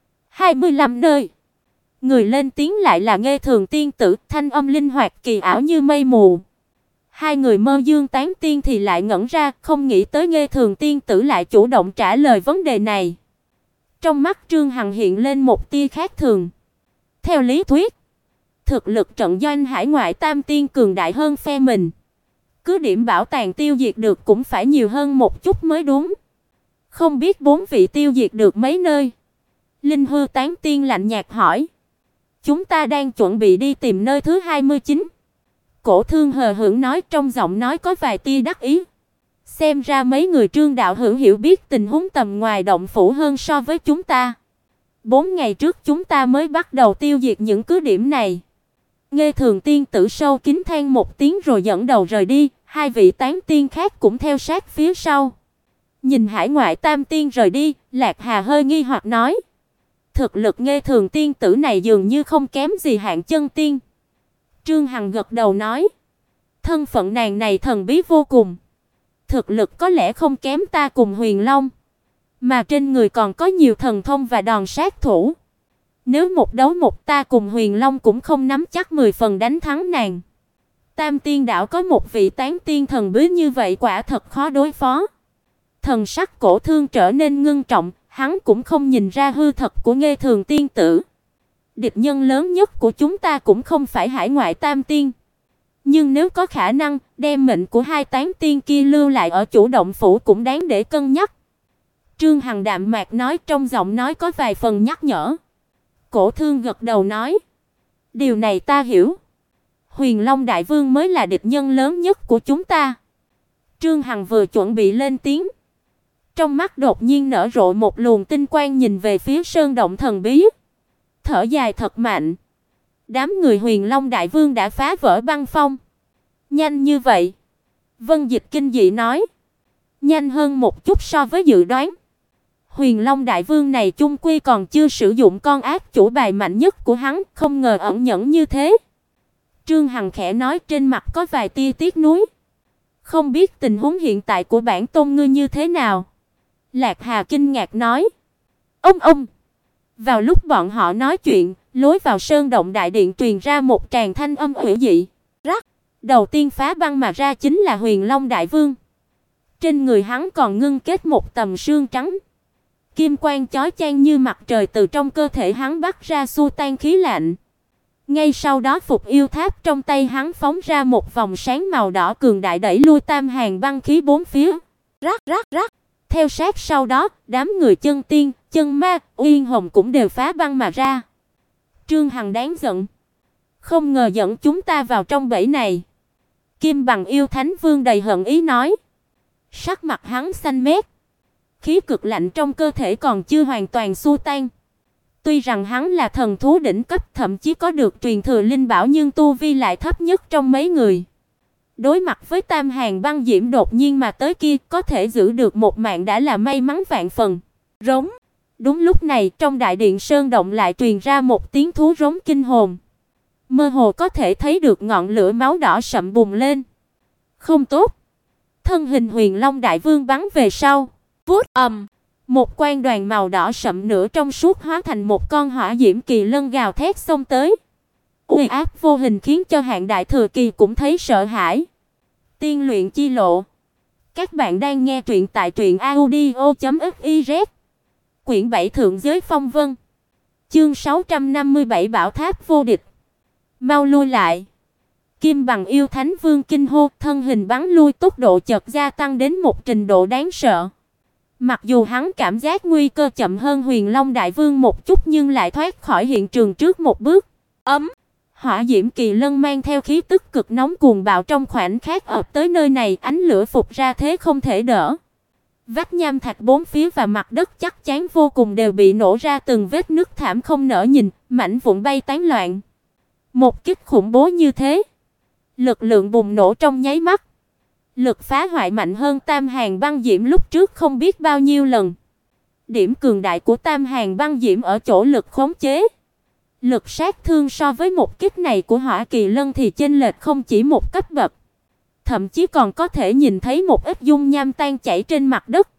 25 nơi. Người lên tiếng lại là Nghê Thường Tiên tử, thanh âm linh hoạt kỳ ảo như mây mù. Hai người Mơ Dương Tán Tiên thì lại ngẩn ra, không nghĩ tới Nghê Thường Tiên tử lại chủ động trả lời vấn đề này. Trong mắt Trương Hằng hiện lên một tia khác thường. Theo lý thuyết, thực lực trận doanh hải ngoại tam tiên cường đại hơn phe mình. Cứ điểm bảo tàng tiêu diệt được cũng phải nhiều hơn một chút mới đúng. Không biết bốn vị tiêu diệt được mấy nơi? Linh Hư Tán Tiên lạnh nhạt hỏi. Chúng ta đang chuẩn bị đi tìm nơi thứ 29. Cổ Thương hờ hững nói, trong giọng nói có vài tia đắc ý. Xem ra mấy người Trương đạo hữu hiểu biết tình huống tầm ngoài động phủ hơn so với chúng ta. 4 ngày trước chúng ta mới bắt đầu tiêu diệt những cứ điểm này. Nghê Thường Tiên tử sâu kín than một tiếng rồi dẫn đầu rời đi, hai vị tán tiên khác cũng theo sát phía sau. Nhìn hải ngoại tam tiên rời đi, Lạc Hà hơi nghi hoặc nói. Thực lực Nghê Thường Tiên tử này dường như không kém gì Hạng Chân Tiên. Trương Hằng gật đầu nói. Thân phận nàng này thần bí vô cùng. Thực lực có lẽ không kém ta cùng Huyền Long. Mà trên người còn có nhiều thần thông và đòn sát thủ. Nếu một đấu một, ta cùng Huyền Long cũng không nắm chắc 10 phần đánh thắng nàng. Tam Tiên đảo có một vị tán tiên thần bí như vậy quả thật khó đối phó. Thần sắc Cổ Thương trở nên ngưng trọng, hắn cũng không nhìn ra hư thật của Nghê Thường Tiên tử. Địch nhân lớn nhất của chúng ta cũng không phải hải ngoại tam tiên. Nhưng nếu có khả năng đem mệnh của hai tán tiên kia lưu lại ở chủ động phủ cũng đáng để cân nhắc. Trương Hằng đạm mạc nói, trong giọng nói có vài phần nhắc nhở. Cổ Thương gật đầu nói. Điều này ta hiểu. Huyền Long Đại Vương mới là địch nhân lớn nhất của chúng ta. Trương Hằng vừa chuẩn bị lên tiếng. Trong mắt đột nhiên nở rộ một luồng tinh quang nhìn về phía sơn động thần bí. Thở dài thật mạnh. Đám người Huyền Long Đại Vương đã phá vỡ băng phong. Nhanh như vậy? Vân Dịch kinh dị nói. Nhanh hơn một chút so với dự đoán. Huyền Long Đại Vương này chung quy còn chưa sử dụng con ác chủ bài mạnh nhất của hắn, không ngờ ẩn nhẫn như thế. Trương Hằng khẽ nói, trên mặt có vài tia tiếc nuối. Không biết tình huống hiện tại của bản tôn ngươi như thế nào? Lạc Hà kinh ngạc nói. Ông. Vào lúc bọn họ nói chuyện, lối vào sơn động đại điện truyền ra một tràng thanh âm hữu dị. Rắc. Đầu tiên phá băng mà ra chính là Huyền Long Đại Vương. Trên người hắn còn ngưng kết một tầng sương trắng. Kim quang chói chang như mặt trời từ trong cơ thể hắn bắt ra xua tan khí lạnh. Ngay sau đó Phục Yêu Tháp trong tay hắn phóng ra một vòng sáng màu đỏ cường đại đẩy lui tam hàng băng khí bốn phía. Rắc. Theo sát sau đó, đám người chân tiên, chân ma, Uyên Hồng cũng đều phá băng mà ra. Trương Hằng đáng giận. Không ngờ dẫn chúng ta vào trong bẫy này. Kim Bằng Yêu Thánh Vương đầy hận ý nói. Sắc mặt hắn xanh mét. Khí cực lạnh trong cơ thể còn chưa hoàn toàn xua tan. Tuy rằng hắn là thần thú đỉnh cấp, thậm chí có được truyền thừa linh bảo, nhưng tu vi lại thấp nhất trong mấy người. Đối mặt với tam hàng băng diễm đột nhiên mà tới kia, có thể giữ được một mạng đã là may mắn vạn phần. Rống. Đúng lúc này, trong đại điện sơn động lại truyền ra một tiếng thú rống kinh hồn. Mơ hồ có thể thấy được ngọn lửa máu đỏ sậm bùng lên. Không tốt. Thân hình Huyền Long Đại Vương bắn về sau. Vút một quang đoàn màu đỏ sậm nửa trong suốt hóa thành một con hỏa diễm kỳ lân gào thét xông tới. Uy áp vô hình khiến cho Hạng Đại Thừa Kỳ cũng thấy sợ hãi. Tiên luyện chi lộ. Các bạn đang nghe truyện tại truyệnaudio.fiz. Quyển 7 Thượng giới phong vân. Chương 657 Bảo Tháp vô địch. Mau lui lại. Kim Bằng Yêu Thánh Vương kinh hô, thân hình bắn lui, tốc độ chợt gia tăng đến một trình độ đáng sợ. Mặc dù hắn cảm giác nguy cơ chậm hơn Huyền Long Đại Vương một chút nhưng lại thoát khỏi hiện trường trước một bước. Hỏa diễm kỳ lân mang theo khí tức cực nóng cuồng bạo trong khoảnh khắc ập tới nơi này, ánh lửa phục ra thế không thể đỡ. Vách nham thạch bốn phía và mặt đất chắc chắn vô cùng đều bị nổ ra từng vết nứt thảm không nỡ nhìn, mảnh vụn bay tán loạn. Một kích khủng bố như thế, lực lượng bùng nổ trong nháy mắt, lực phá hoại mạnh hơn Tam Hàn băng diễm lúc trước không biết bao nhiêu lần. Điểm cường đại của Tam Hàn băng diễm ở chỗ lực khống chế. Lực sát thương so với một kích này của Hỏa Kỳ Lân thì chênh lệch không chỉ một cấp bậc, thậm chí còn có thể nhìn thấy một ít dung nham tan chảy trên mặt đất.